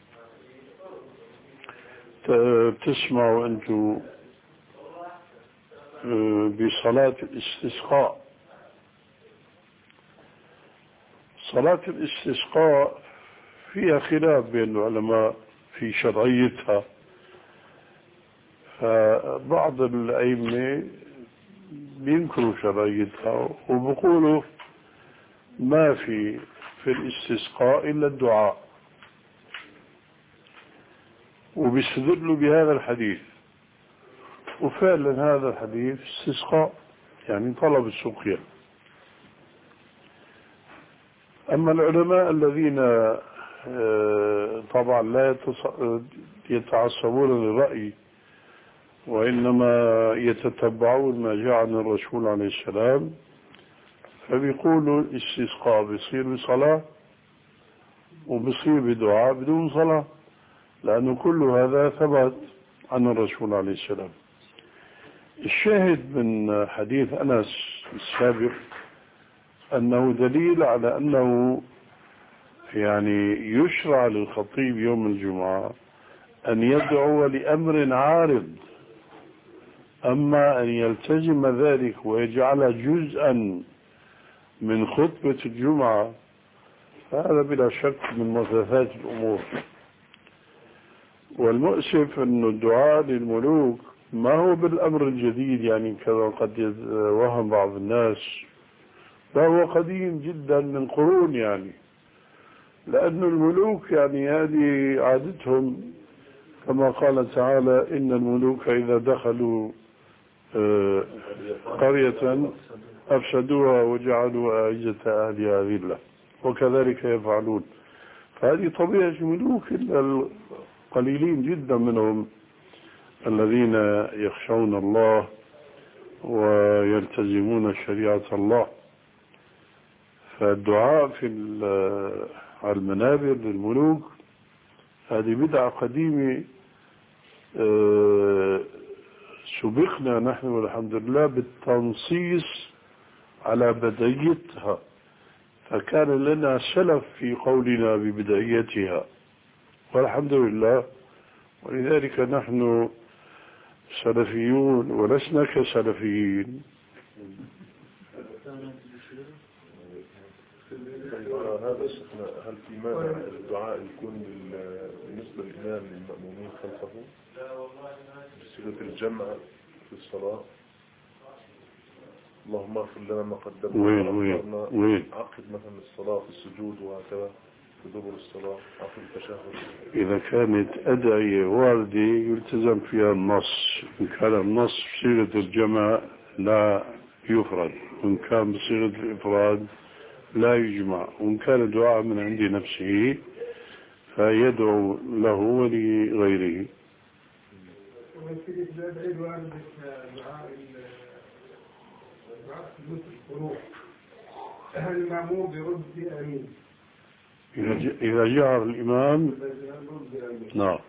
تسمعوا أنتم بصلاة الاستسقاء. صلاة الاستسقاء فيها خلاف بين العلماء في شرعيتها، فبعض الأئمة بينكروا شرعيتها وبيقولوا ما في في الاستسقاء إلا الدعاء، وبيستدلوا بهذا الحديث، وفعلا هذا الحديث استسقاء يعني طلب السقيا. أما العلماء الذين طبعا لا يتعصبون للرأي وإنما يتتبعون ما جاء عن الرسول عليه السلام، فبيقولوا الاستسقاء بيصير بصلاة وبيصير بدعاء بدون صلاة، لأنه كل هذا ثبت عن الرسول عليه السلام. الشاهد من حديث أنس السابق أنه دليل على أنه يعني يشرع للخطيب يوم الجمعة أن يدعو لأمر عارض، أما أن يلتزم ذلك ويجعل جزءا من خطبة الجمعة فهذا بلا شك من محدثات الأمور. والمؤسف أن الدعاء للملوك ما هو بالأمر الجديد يعني كما قد يوهم بعض الناس، لا هو قديم جدا من قرون يعني، لأن الملوك يعني هذه عادتهم كما قال تعالى إن الملوك إذا دخلوا قرية أفسدوها وجعلوا أعزة أهلها ذلة وكذلك يفعلون. فهذه طبيعة الملوك، إلا القليلين جدا منهم الذين يخشون الله ويلتزمون شريعة الله. فالدعاء في المنابر للملوك هذه بدعة قديمة سبقنا نحن والحمد لله بالتنصيص على بدايتها، فكان لنا سلف في قولنا ببدايتها والحمد لله، ولذلك نحن سلفيون ولسنا كسلفيين. هذا هل في مانع الدعاء يكون بالنسبة للإمام للمأمومين خلفه بصيغة الجمع في الصلاة؟ اللهم اغفر لنا ما قدمنا وين وين وين عقد مثلا الصلاة في السجود وهكذا في دبر الصلاة عقد التشهد. إذا كانت أدعية واردة يلتزم فيها النص، إن كان النص بصيغة الجمع لا يفرد، وإن كان بصيغة الإفراد لا يجمع، وإن كان دعاء من عند نفسه فيدعو له ولغيره. هل المأموم برد بأمين إذا جهر الإمام؟ نعم.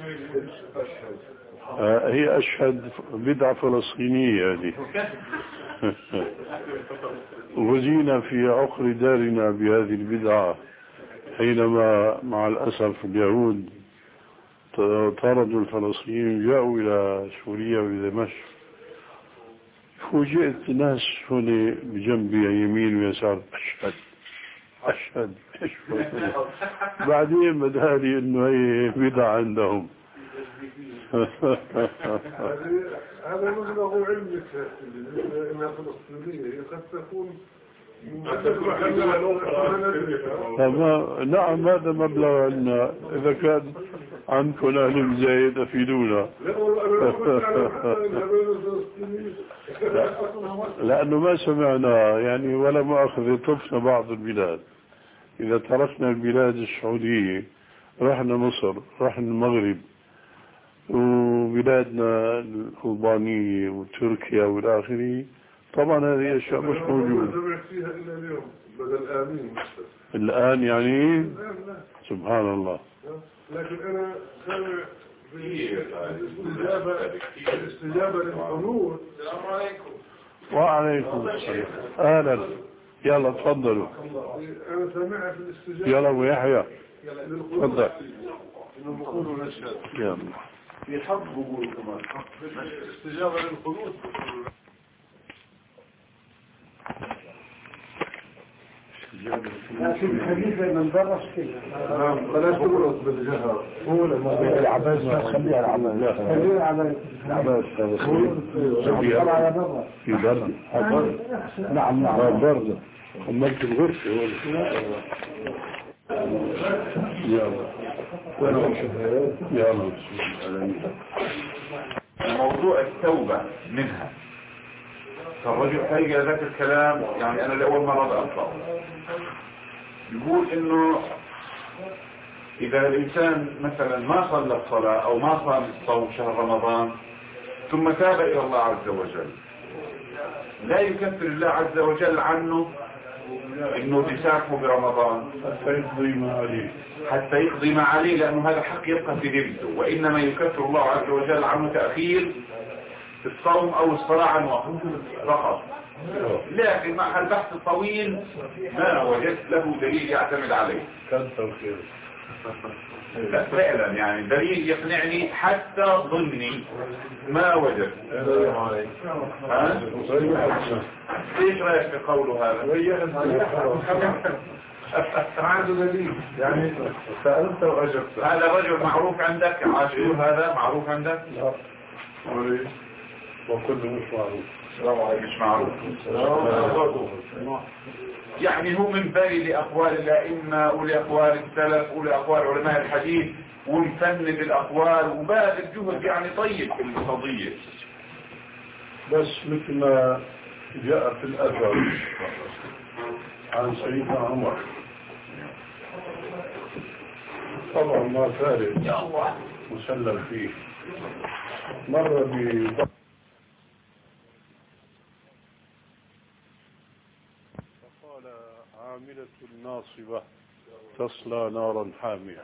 هي أشهد بدعة فلسطينية هذه. وجينا في عقر دارنا بهذه البدعة حينما مع الأسف اليهود طردوا الفلسطينيين جاءوا إلى سوريا ودمشق. فوجئت ناس هنا بجنبي يمين ويسار أشهد أشهد أشهد. بعدين بدالي إنه هي بدعة عندهم. هذا مبلغ علمك انها فلسطينيه قد تكون نعم هذا مبلغ عندنا. إذا كان عنكم أهل زايد أفيدونا. لأنه ما سمعنا يعني ولا مؤاخذة طفنا بعض البلاد. إذا تركنا البلاد السعودية رحنا مصر رحنا المغرب وبلادنا الألبانية وتركيا والآخرين، طبعا هذه أشياء مش موجودة فيها إلا اليوم بدل آمين الآن يعني. سبحان الله. لكن أنا سامع بالاستجابة الاستجابة للقنوت. السلام عليكم. وعليكم السلام. أهلا. يلا تفضلوا. أنا سامعها في الاستجابة. يلا أبو يحيى تفضل. إنه بقولوا نشهد. يلا. في حق بقول كمان حق الاستجابة للقنوت. لكن الحديث من برا كده. بلاش تقول بالجهر. قول العباس خليها العباس. خليها العباس. العباس هذا خليها على برا. في برد. نعم نعم. برد. أمك الغرفة. يلا. يلا. موضوع التوبة منها. فالرجل هيجي ذاك الكلام يعني أنا لأول مرة بأطلع يقول إنه إذا الإنسان مثلا ما صلى الصلاة أو ما صام الصوم شهر رمضان ثم تاب إلى الله عز وجل لا يكفر الله عز وجل عنه إنه بساكه برمضان حتى يقضي ما عليه حتى يقضي ما عليه، لأنه هذا حق يبقى في ذمته، وإنما يكفر الله عز وجل عنه تأخير الصوم أو الصلاة عن وقت فقط. لكن مع البحث الطويل ما وجدت له دليل يعتمد عليه. كثر خير. لا فعلا يعني دليل يقنعني حتى ظني ما وجدت. ها؟ ايش رايك في قوله هذا؟ ما عنده دليل يعني سألت وأجبت. هذا رجل معروف عندك عاشور، هذا معروف عندك؟ لا. وكله مش معروف. السلام عليكم. مش معروف. يعني هو من بالي لأقوال الأئمة ولأقوال السلف ولأقوال علماء الحديث ومفند الأقوال وباذل جهد يعني طيب في القضية. بس مثل ما جاء في الأثر عن سيدنا عمر طبعا ما فارق مسلم فيه، مر ب فقال عاملة ناصبة تصلى نارا حامية.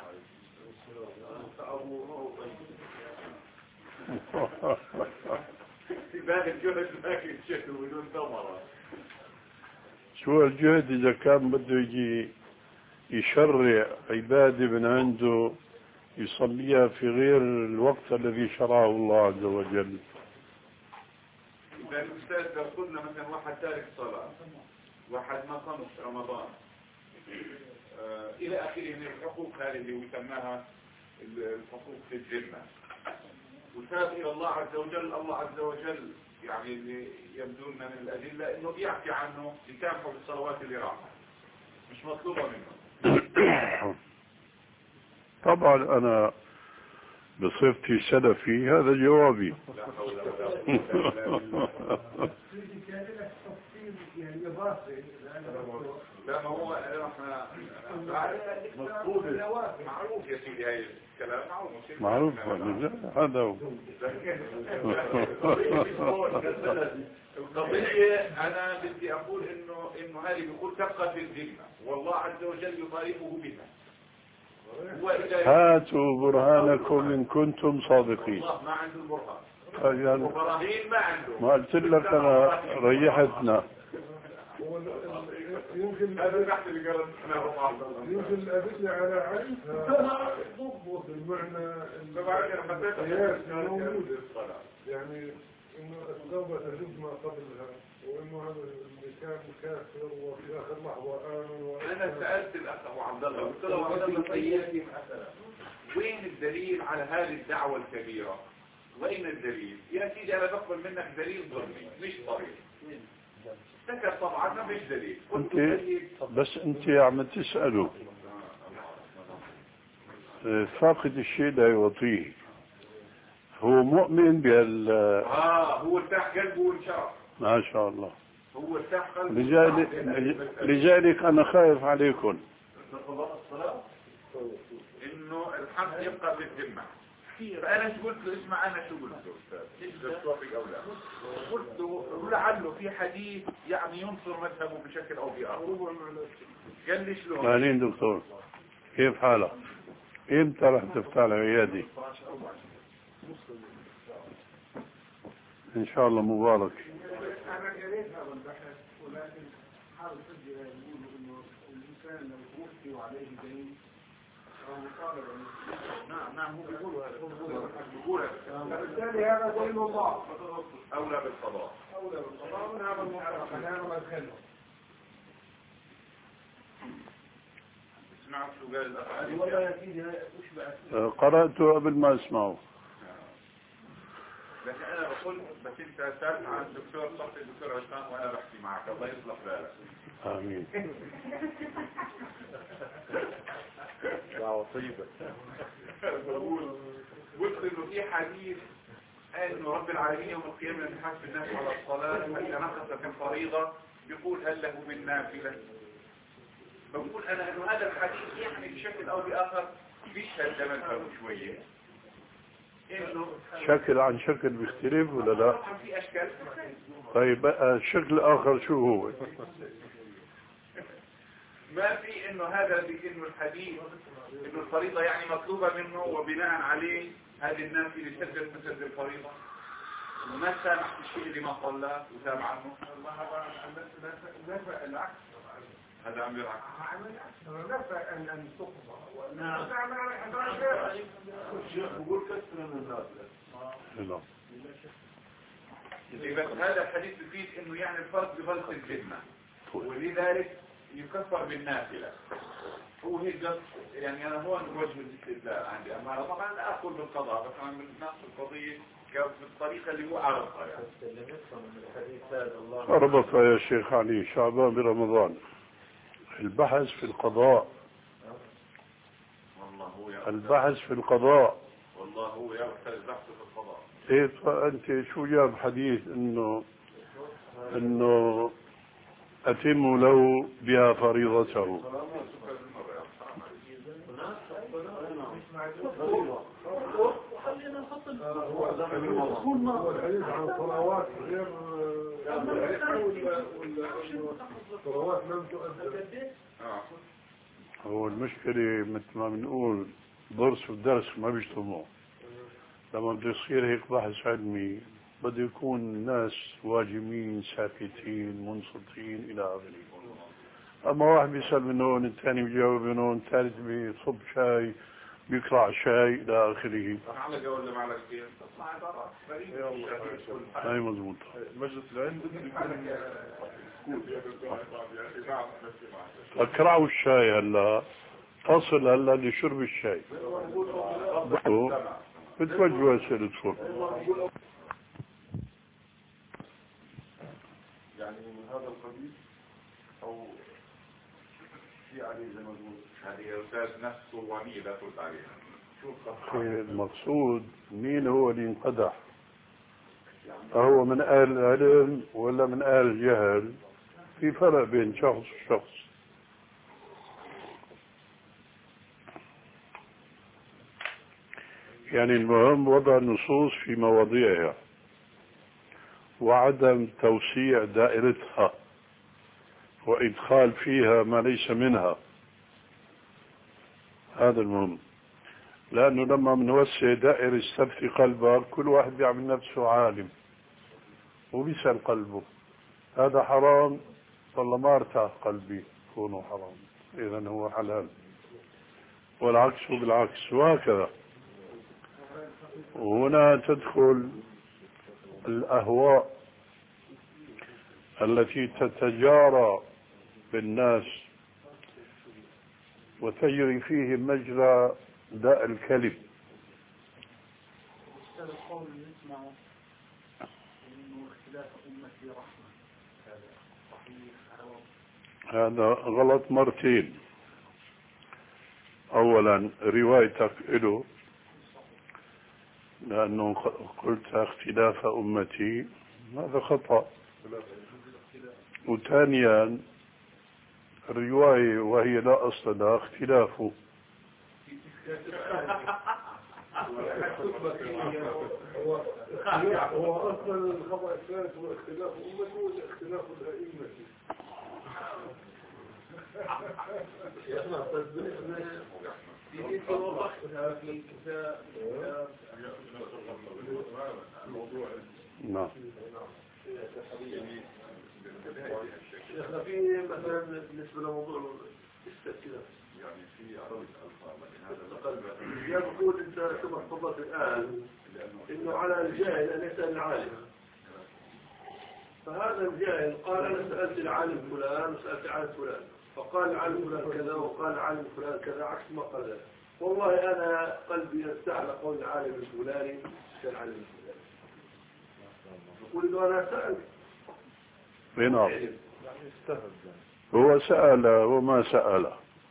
شو الجهد إذا كان بده يجي يشرع عبادة من عنده يصليها في غير الوقت الذي شرعه الله عز وجل. إذا الأستاذ لو قلنا مثلا واحد تارك صلاة، واحد ما صام رمضان آه إلى آخره من الحقوق هذه اللي يسماها الحقوق في الذمة، وتاب إلى الله عز وجل، الله عز وجل يعني اللي يبدو لنا من الأدلة إنه بيحكي عنه يسامحه بالصلوات اللي راحت مش مطلوبة منه. طبعا أنا بصفتي سلفي هذا جوابي. لا ما هو احنا معروف يا سيدي هاي الكلام معروف هذا هو. القضية أنا بدي أقول إنه إنه هذه بيقول تبقى في الذمة والله عز وجل يطالبه بها. هاتوا برهانكم إن كنتم صادقين. الله ما عنده البرهان. يعني ابراهيم ما عنده. ما قلت لك انا ريحتنا. يمكن هذا تحت اللي قال يمكن الأدلة على عكسها ضبط المعنى القياس موجود. يعني إنه التوبة تجب ما قبلها، وإنه هذا اللي كان كافر وفي آخر لحظة آمن. أنا سألت الأخ أبو عبد الله قلت له عبد الله طيب وين الدليل على هذه الدعوة الكبيرة؟ وين الدليل؟ يا سيدي أنا بقبل منك دليل ظلمي مش صريح. سكت طبعا ما فيش دليل. انت بس انت عم تسأله فاقد الشيء لا يعطيه. هو مؤمن بهال اه هو ارتاح قلبه وانشرح. ما شاء الله. هو ارتاح قلبه. لذلك لذلك انا خايف عليكم. انه الحق يبقى بالذمه. فانا شو قلت له؟ اسمع انا شو قلت له توافق او لا. قلت له لعله في حديث يعني ينصر مذهبه بشكل او باخر. قال لي شلون؟ اهلين دكتور، كيف حالك؟ امتى رح تفتح العيادة؟ ان شاء الله مبارك. انا قريت هذا البحث، ولكن حاول سجل يقولوا انه الانسان لو توفي وعليه دين او مطالبه. نعم نعم هو بيقولوا هذا، هو بيقول هذا. بالتالي هذا دين الله اولى بالقضاء. اولى بالقضاء من هذا المعترف، هذا ما دخله. اسمعوا شو قال الاخ. والله يا سيدي اشبع. قرأته قبل ما اسمعه. لكن انا بقول بس انت سألت عن الدكتور صحي الدكتور عثمان وانا بحكي معك الله يصلح بالك. امين. دعوة طيبة. بقول قلت انه في حديث انه رب العالمين يوم القيامة يحاسب الناس على الصلاة فإذا نقص في الفريضة بيقول هل له من نافلة. بقول انا انه هذا الحديث يعني بشكل او باخر بيشهد ده منفهم شوية. انه شكل عن شكل بيختلف ولا لا؟ في اشكال. طيب بقى الشكل الاخر شو هو؟ ما في انه هذا بانه الحديث انه الفريضة يعني مطلوبة منه وبناء عليه هذه النافلة سدد مسد الفريضة وما سامح الشيء اللي ما صلاه وسامع عنه. نفع العكس. هذا عم يرعى. نفع ان ان تقضى. نعم. بقول كسر من الناس. بس هذا الحديث يفيد انه يعني الفرق بغلط الذمة ولذلك يكفر بالنافلة. هو هيك قص يعني انا هون وجه الاستدلال عندي. اما انا طبعا لا اقول بالقضاء بس انا بنفس القضية بالطريقة اللي هو عرضها يعني. ربط يا شيخ علي شعبان برمضان البحث في القضاء. والله هو البحث في القضاء. والله هو يحتاج بحث في القضاء. ايه فانت شو جاب حديث انه انه اتم له بها فريضته. هو الحديث عن صلوات غير صلوات لم تؤدى. هو المشكلة مثل ما بنقول درس ودرس ما بيجتمعوا. لما بده يصير هيك بحث علمي بده يكون الناس واجمين ساكتين منصتين الى اخره. اما واحد بيسأل من هون الثاني بيجاوب من هون الثالث بيصب شاي بيقرع شاي الى اخره. على قول ما على كثير هاي مضبوط. مجلس العلم اقرعوا الشاي هلا تصل هلا لشرب الشاي بتوجهوا اسئلة فوق. يعني من هذا القبيل او في عليه زي ما تقول هذه يا استاذ نفس صوانية لا ترد عليها. شوف المقصود مين هو اللي انقدح؟ أهو من أهل العلم ولا من أهل الجهل؟ في فرق بين شخص وشخص. يعني المهم وضع النصوص في مواضيعها وعدم توسيع دائرتها وإدخال فيها ما ليس منها. هذا المهم. لأنه لما بنوسع دائرة استفتي قلبك كل واحد بيعمل نفسه عالم وبيسأل قلبه هذا حرام والله ما ارتاح قلبي كونه حرام إذا هو حلال، والعكس بالعكس، وهكذا. وهنا تدخل الأهواء التي تتجارى بالناس وتجري فيه مجرى داء الكلب. هذا غلط مرتين. أولا روايتك له لأنه قلت اختلاف أمتي، هذا خطأ. وثانيا الرواية وهي لا أصل لها اختلافه. هو أصلا الخطأ الثالث هو اختلاف أمته ولا اختلاف الأئمة؟ نعم. شيخنا في مثلا بالنسبة لموضوع الاستئكاف يعني في عربة الألفاظ يقول أنت كما احتضرت الآن إنه على الجاهل أن يسأل العالم، فهذا الجاهل قال أنا سألت العالم فلان وسألت العالم فلان، فقال العالم فلان كذا وقال العالم فلان كذا عكس ما قال. والله أنا قلبي يرتاح لقول العالم الفلاني كالعالم الفلاني، يقول له أنا سألت. نعم. هو سأل وما سأل،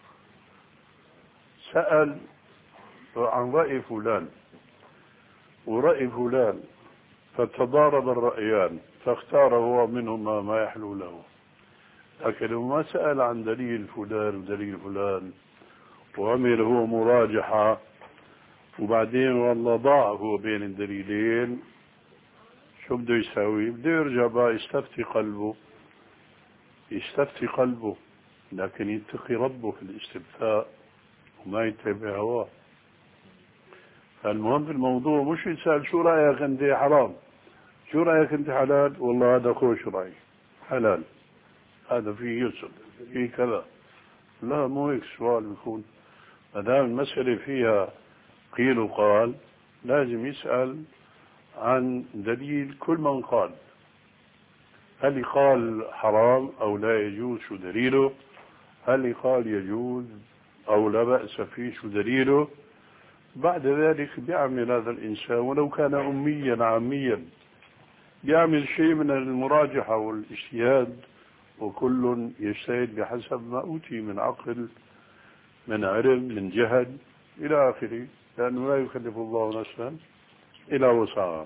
سأل عن رأي فلان ورأي فلان فتضارب الرأيان فاختار هو منهما ما يحلو له، لكن ما سأل عن دليل فلان ودليل فلان وعمل هو مراجحة وبعدين والله ضاع هو بين الدليلين. شو بده يساوي؟ بده يرجع بقى يستفتي قلبه، يستفتي قلبه، لكن يتقي ربه في الاستفتاء وما يتبع هواه. فالمهم في الموضوع مش يسأل شو رأيك أنت حرام، شو رأيك أنت حلال، والله هذا خوش رأي حلال، هذا فيه يسر فيه كذا. لا، مو هيك السؤال بيكون. ما دام المسألة فيها قيل وقال لازم يسأل عن دليل كل من قال، هل قال حرام أو لا يجوز شو دليله، هل قال يجوز أو لا بأس فيه شو دليله. بعد ذلك بيعمل هذا الإنسان ولو كان أميا عاميا بيعمل شيء من المراجحة والاجتهاد، وكل يجتهد بحسب ما أوتي من عقل من علم من جهل إلى آخره، لأنه لا يكلف الله نفسا إلا وسعها.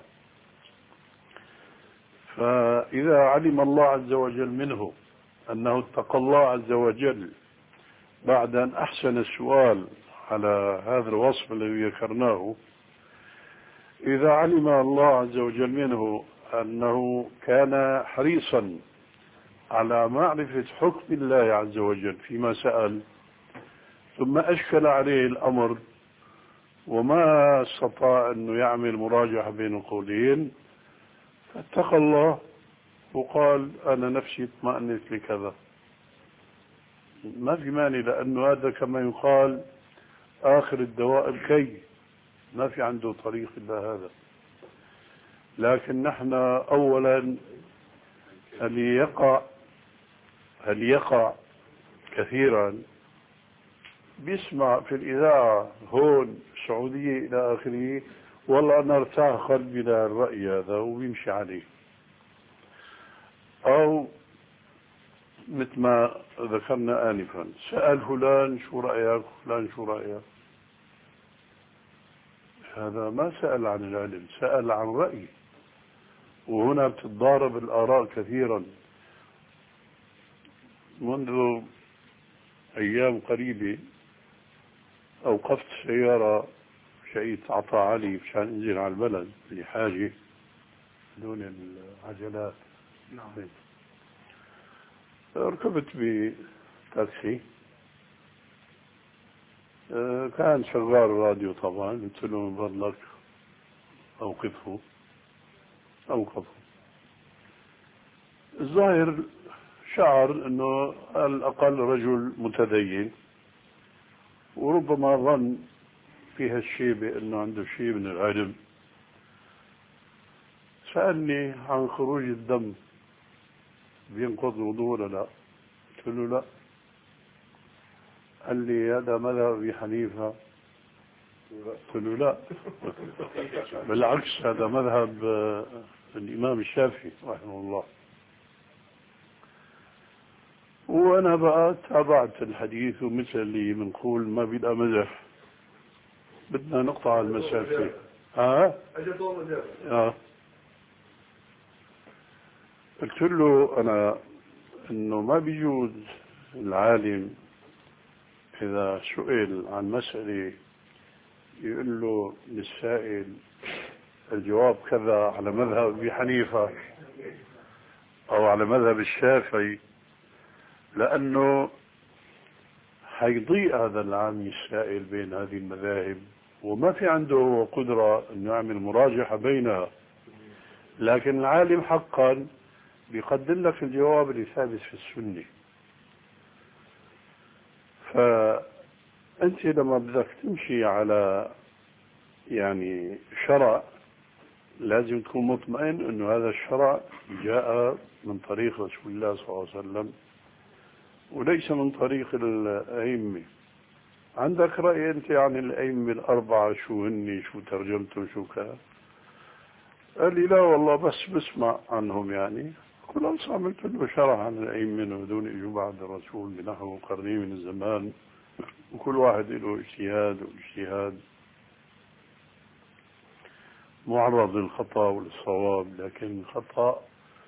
فإذا علم الله عز وجل منه أنه اتقى الله عز وجل بعد أن أحسن السؤال على هذا الوصف الذي ذكرناه، إذا علم الله عز وجل منه أنه كان حريصا على معرفة حكم الله عز وجل فيما سأل، ثم أشكل عليه الأمر وما استطاع أنه يعمل مراجعة بين القولين، فاتقى الله وقال أنا نفسي اطمأنت لكذا، ما في مانع، لأنه هذا كما يقال آخر الدواء الكي، ما في عنده طريق إلا هذا. لكن نحن أولا هل يقع هل يقع كثيرا بيسمع في الإذاعة هون سعودية إلى آخره، والله أنا ارتاح قلبي للرأي هذا وبيمشي عليه، أو مثل ما ذكرنا آنفا سأل فلان شو رأيك، فلان شو رأيك، هذا ما سأل عن العلم، سأل عن رأي. وهنا بتتضارب الآراء كثيرا. منذ أيام قريبة أوقفت سيارة شقية عطا علي مشان انزل على البلد لحاجة دون العجلات. نعم. ركبت بتاكسي، آه، كان شغال راديو طبعا، قلت له من فضلك أوقفه، أوقفه. الظاهر شعر أنه على الأقل رجل متدين، وربما ظن في هالشيء أنه عنده شيء من العلم. سألني عن خروج الدم بينقض وضوء ولا لا؟ قلت له لا. قال لي هذا مذهب أبي حنيفة؟ قلت له لا، بالعكس هذا مذهب الإمام الشافعي رحمه الله. وأنا بقى تابعت الحديث، ومثل اللي بنقول ما بدأ مزح، بدنا نقطع المسافة. ها؟ آه. قلت له أنا إنه ما بيجوز العالم إذا سئل عن مسألة يقول له للسائل الجواب كذا على مذهب أبي حنيفة أو على مذهب الشافعي، لأنه حيضيء هذا العامي السائل بين هذه المذاهب، وما في عنده قدرة أن يعمل مراجحة بينها. لكن العالم حقا بيقدم لك الجواب اللي ثابت في السنة. فأنت لما بدك تمشي على يعني شرع لازم تكون مطمئن أنه هذا الشرع جاء من طريق رسول الله صلى الله عليه وسلم وليس من طريق الأئمة. عندك رأي أنت عن الأئمة الأربعة شو هني، شو ترجمتهم، شو كذا؟ قال لي لا والله بس بسمع عنهم يعني. كل عملت له شرح عن الأئمة ودون إجوا بعد الرسول بنحو قرنين من الزمان، وكل واحد له اجتهاد واجتهاد معرض للخطأ والصواب، لكن خطأ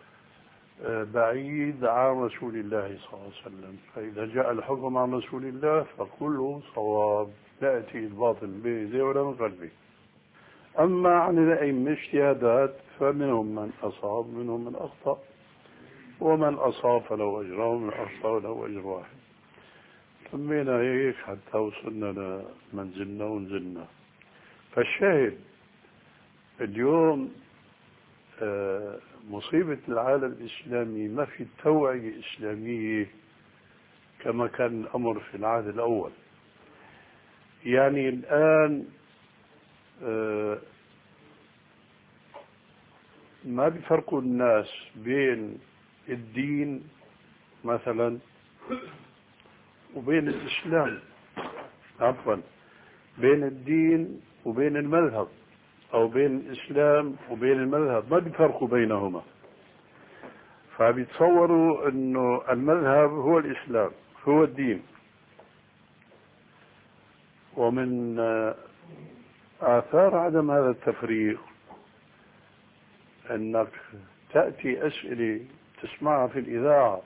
بعيد عن رسول الله صلى الله عليه وسلم. فإذا جاء الحكم عن رسول الله فكله صواب، لا يأتي الباطل بيده ولا من قلبه. أما عن الأئمة اجتهادات فمنهم من أصاب منهم من أخطأ، ومن أصاب فله أجر ومن أخطأ له أجر واحد. سمينا هيك حتى وصلنا لمنزلنا ونزلنا. فالشاهد اليوم مصيبة العالم الإسلامي ما في توعية إسلامية كما كان الأمر في العهد الأول. يعني الآن ما بيفرقوا الناس بين الدين مثلا وبين الإسلام، عفوا بين الدين وبين المذهب، أو بين الإسلام وبين المذهب، ما بيفرقوا بينهما. فبيتصوروا أنه المذهب هو الإسلام هو الدين. ومن آثار عدم هذا التفريق أنك تأتي أسئلة تسمعها في الإذاعة،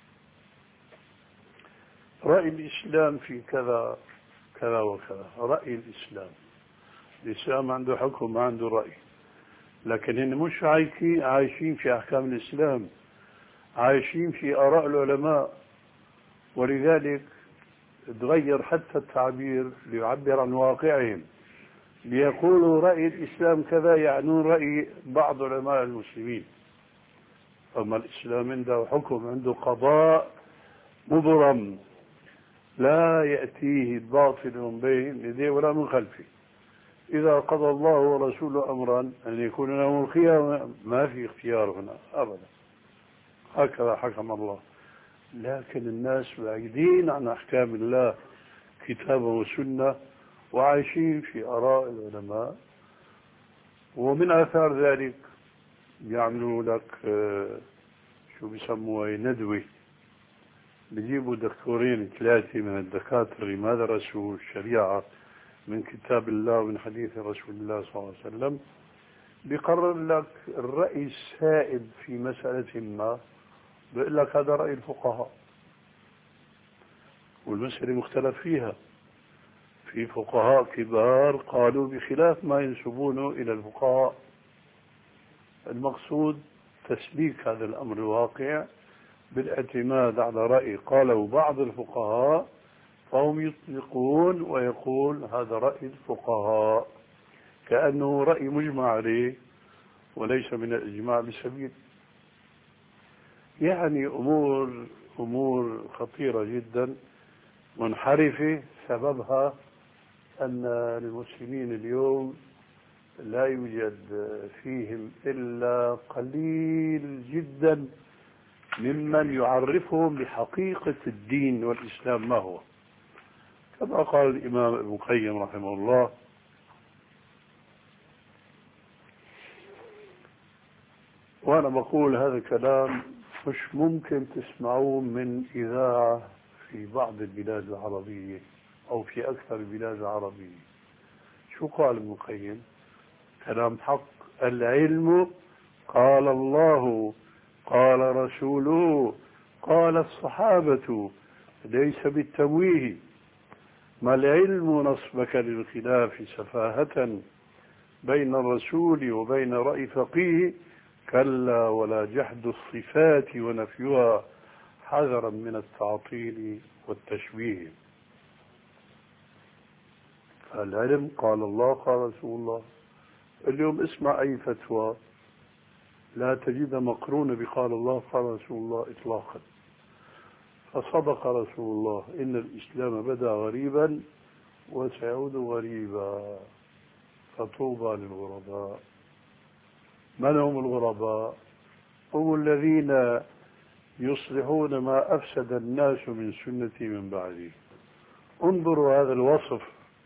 رأي الإسلام في كذا كذا وكذا، رأي الإسلام. الإسلام عنده حكم ما عنده رأي، لكن هن مش عايشين عايشين في أحكام الإسلام، عايشين في آراء العلماء. ولذلك تغير حتى التعبير ليعبر عن واقعهم، ليقولوا رأي الإسلام كذا يعنون رأي بعض علماء المسلمين. أما الإسلام عنده حكم، عنده قضاء مبرم لا يأتيه الباطل من بين يديه ولا من خلفه. إذا قضى الله ورسوله أمرا أن يكون له الخيار، ما في اختيار هنا أبدا، هكذا حكم الله. لكن الناس بعيدين عن أحكام الله كتابا وسنة، وعايشين في آراء العلماء. ومن آثار ذلك يعملوا لك شو بيسموها ندوة، بيجيبوا دكتورين ثلاثة من الدكاترة ما درسوا الشريعة من كتاب الله ومن حديث رسول الله صلى الله عليه وسلم، بيقرر لك الرأي السائد في مسألة ما، بيقول لك هذا رأي الفقهاء والمسألة مختلف فيها. في فقهاء كبار قالوا بخلاف ما ينسبونه إلى الفقهاء. المقصود تسليك هذا الأمر الواقع بالاعتماد على رأي قاله بعض الفقهاء فهم يطلقون ويقول هذا رأي الفقهاء كأنه رأي مجمع عليه وليس من الإجماع بسبيل. يعني أمور أمور خطيرة جدا منحرفة، سببها أن المسلمين اليوم لا يوجد فيهم إلا قليل جدا ممن يعرفهم بحقيقة الدين والإسلام ما هو، كما قال الإمام ابن القيم رحمه الله: وأنا بقول هذا الكلام مش ممكن تسمعوه من إذاعة في بعض البلاد العربية أو في أكثر البلاد العربية. شو قال ابن القيم؟ كلام حق: العلم قال الله قال رسوله قال الصحابة، ليس بالتمويه. ما العلم نصبك للخلاف سفاهة بين الرسول وبين رأي فقيه، كلا ولا جحد الصفات ونفيها حذرا من التعطيل والتشبيه. العلم قال الله قال رسول الله. اليوم اسمع أي فتوى لا تجد مقرونة بقال الله قال رسول الله إطلاقا. فصدق رسول الله: إن الإسلام بدأ غريبا وسيعود غريبا، فطوبى للغرباء. من هم الغرباء؟ هم الذين يصلحون ما أفسد الناس من سنتي من بعدي. انظروا هذا الوصف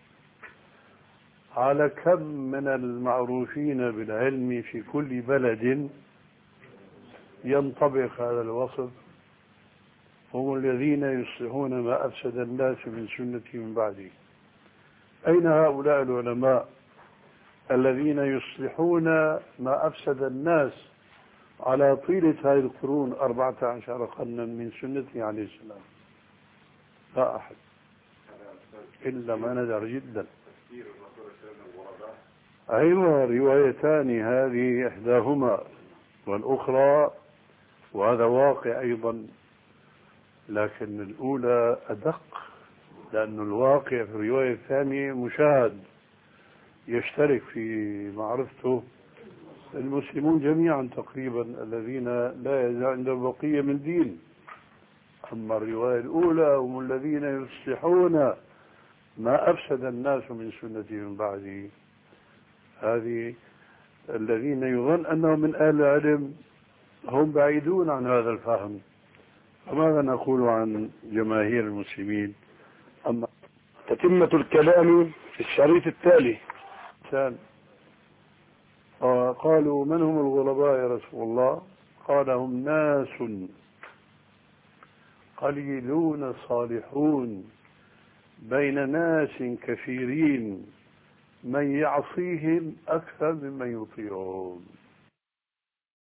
على كم من المعروفين بالعلم في كل بلد ينطبق هذا الوصف. هم الذين يصلحون ما أفسد الناس من سنتي من بعدي. أين هؤلاء العلماء الذين يصلحون ما أفسد الناس على طيلة هذه القرون أربعة عشر قرنا من سنته عليه السلام؟ لا أحد إلا ما ندر جدا. أيوة، روايتان، هذه إحداهما والأخرى، وهذا واقع أيضا، لكن الأولى أدق، لأن الواقع في الرواية الثانية مشاهد يشترك في معرفته المسلمون جميعا تقريبا الذين لا يزال عندهم بقية من دين. أما الرواية الأولى هم الذين يصلحون ما أفسد الناس من سنتي من بعدي، هذه الذين يظن أنهم من أهل العلم هم بعيدون عن هذا الفهم. فماذا نقول عن جماهير المسلمين؟ أما تتمة الكلام في الشريط التالي. قالوا: من هم الغرباء يا رسول الله؟ قال: هم ناس قليلون صالحون بين ناس كثيرين من يعصيهم أكثر ممن يطيعون.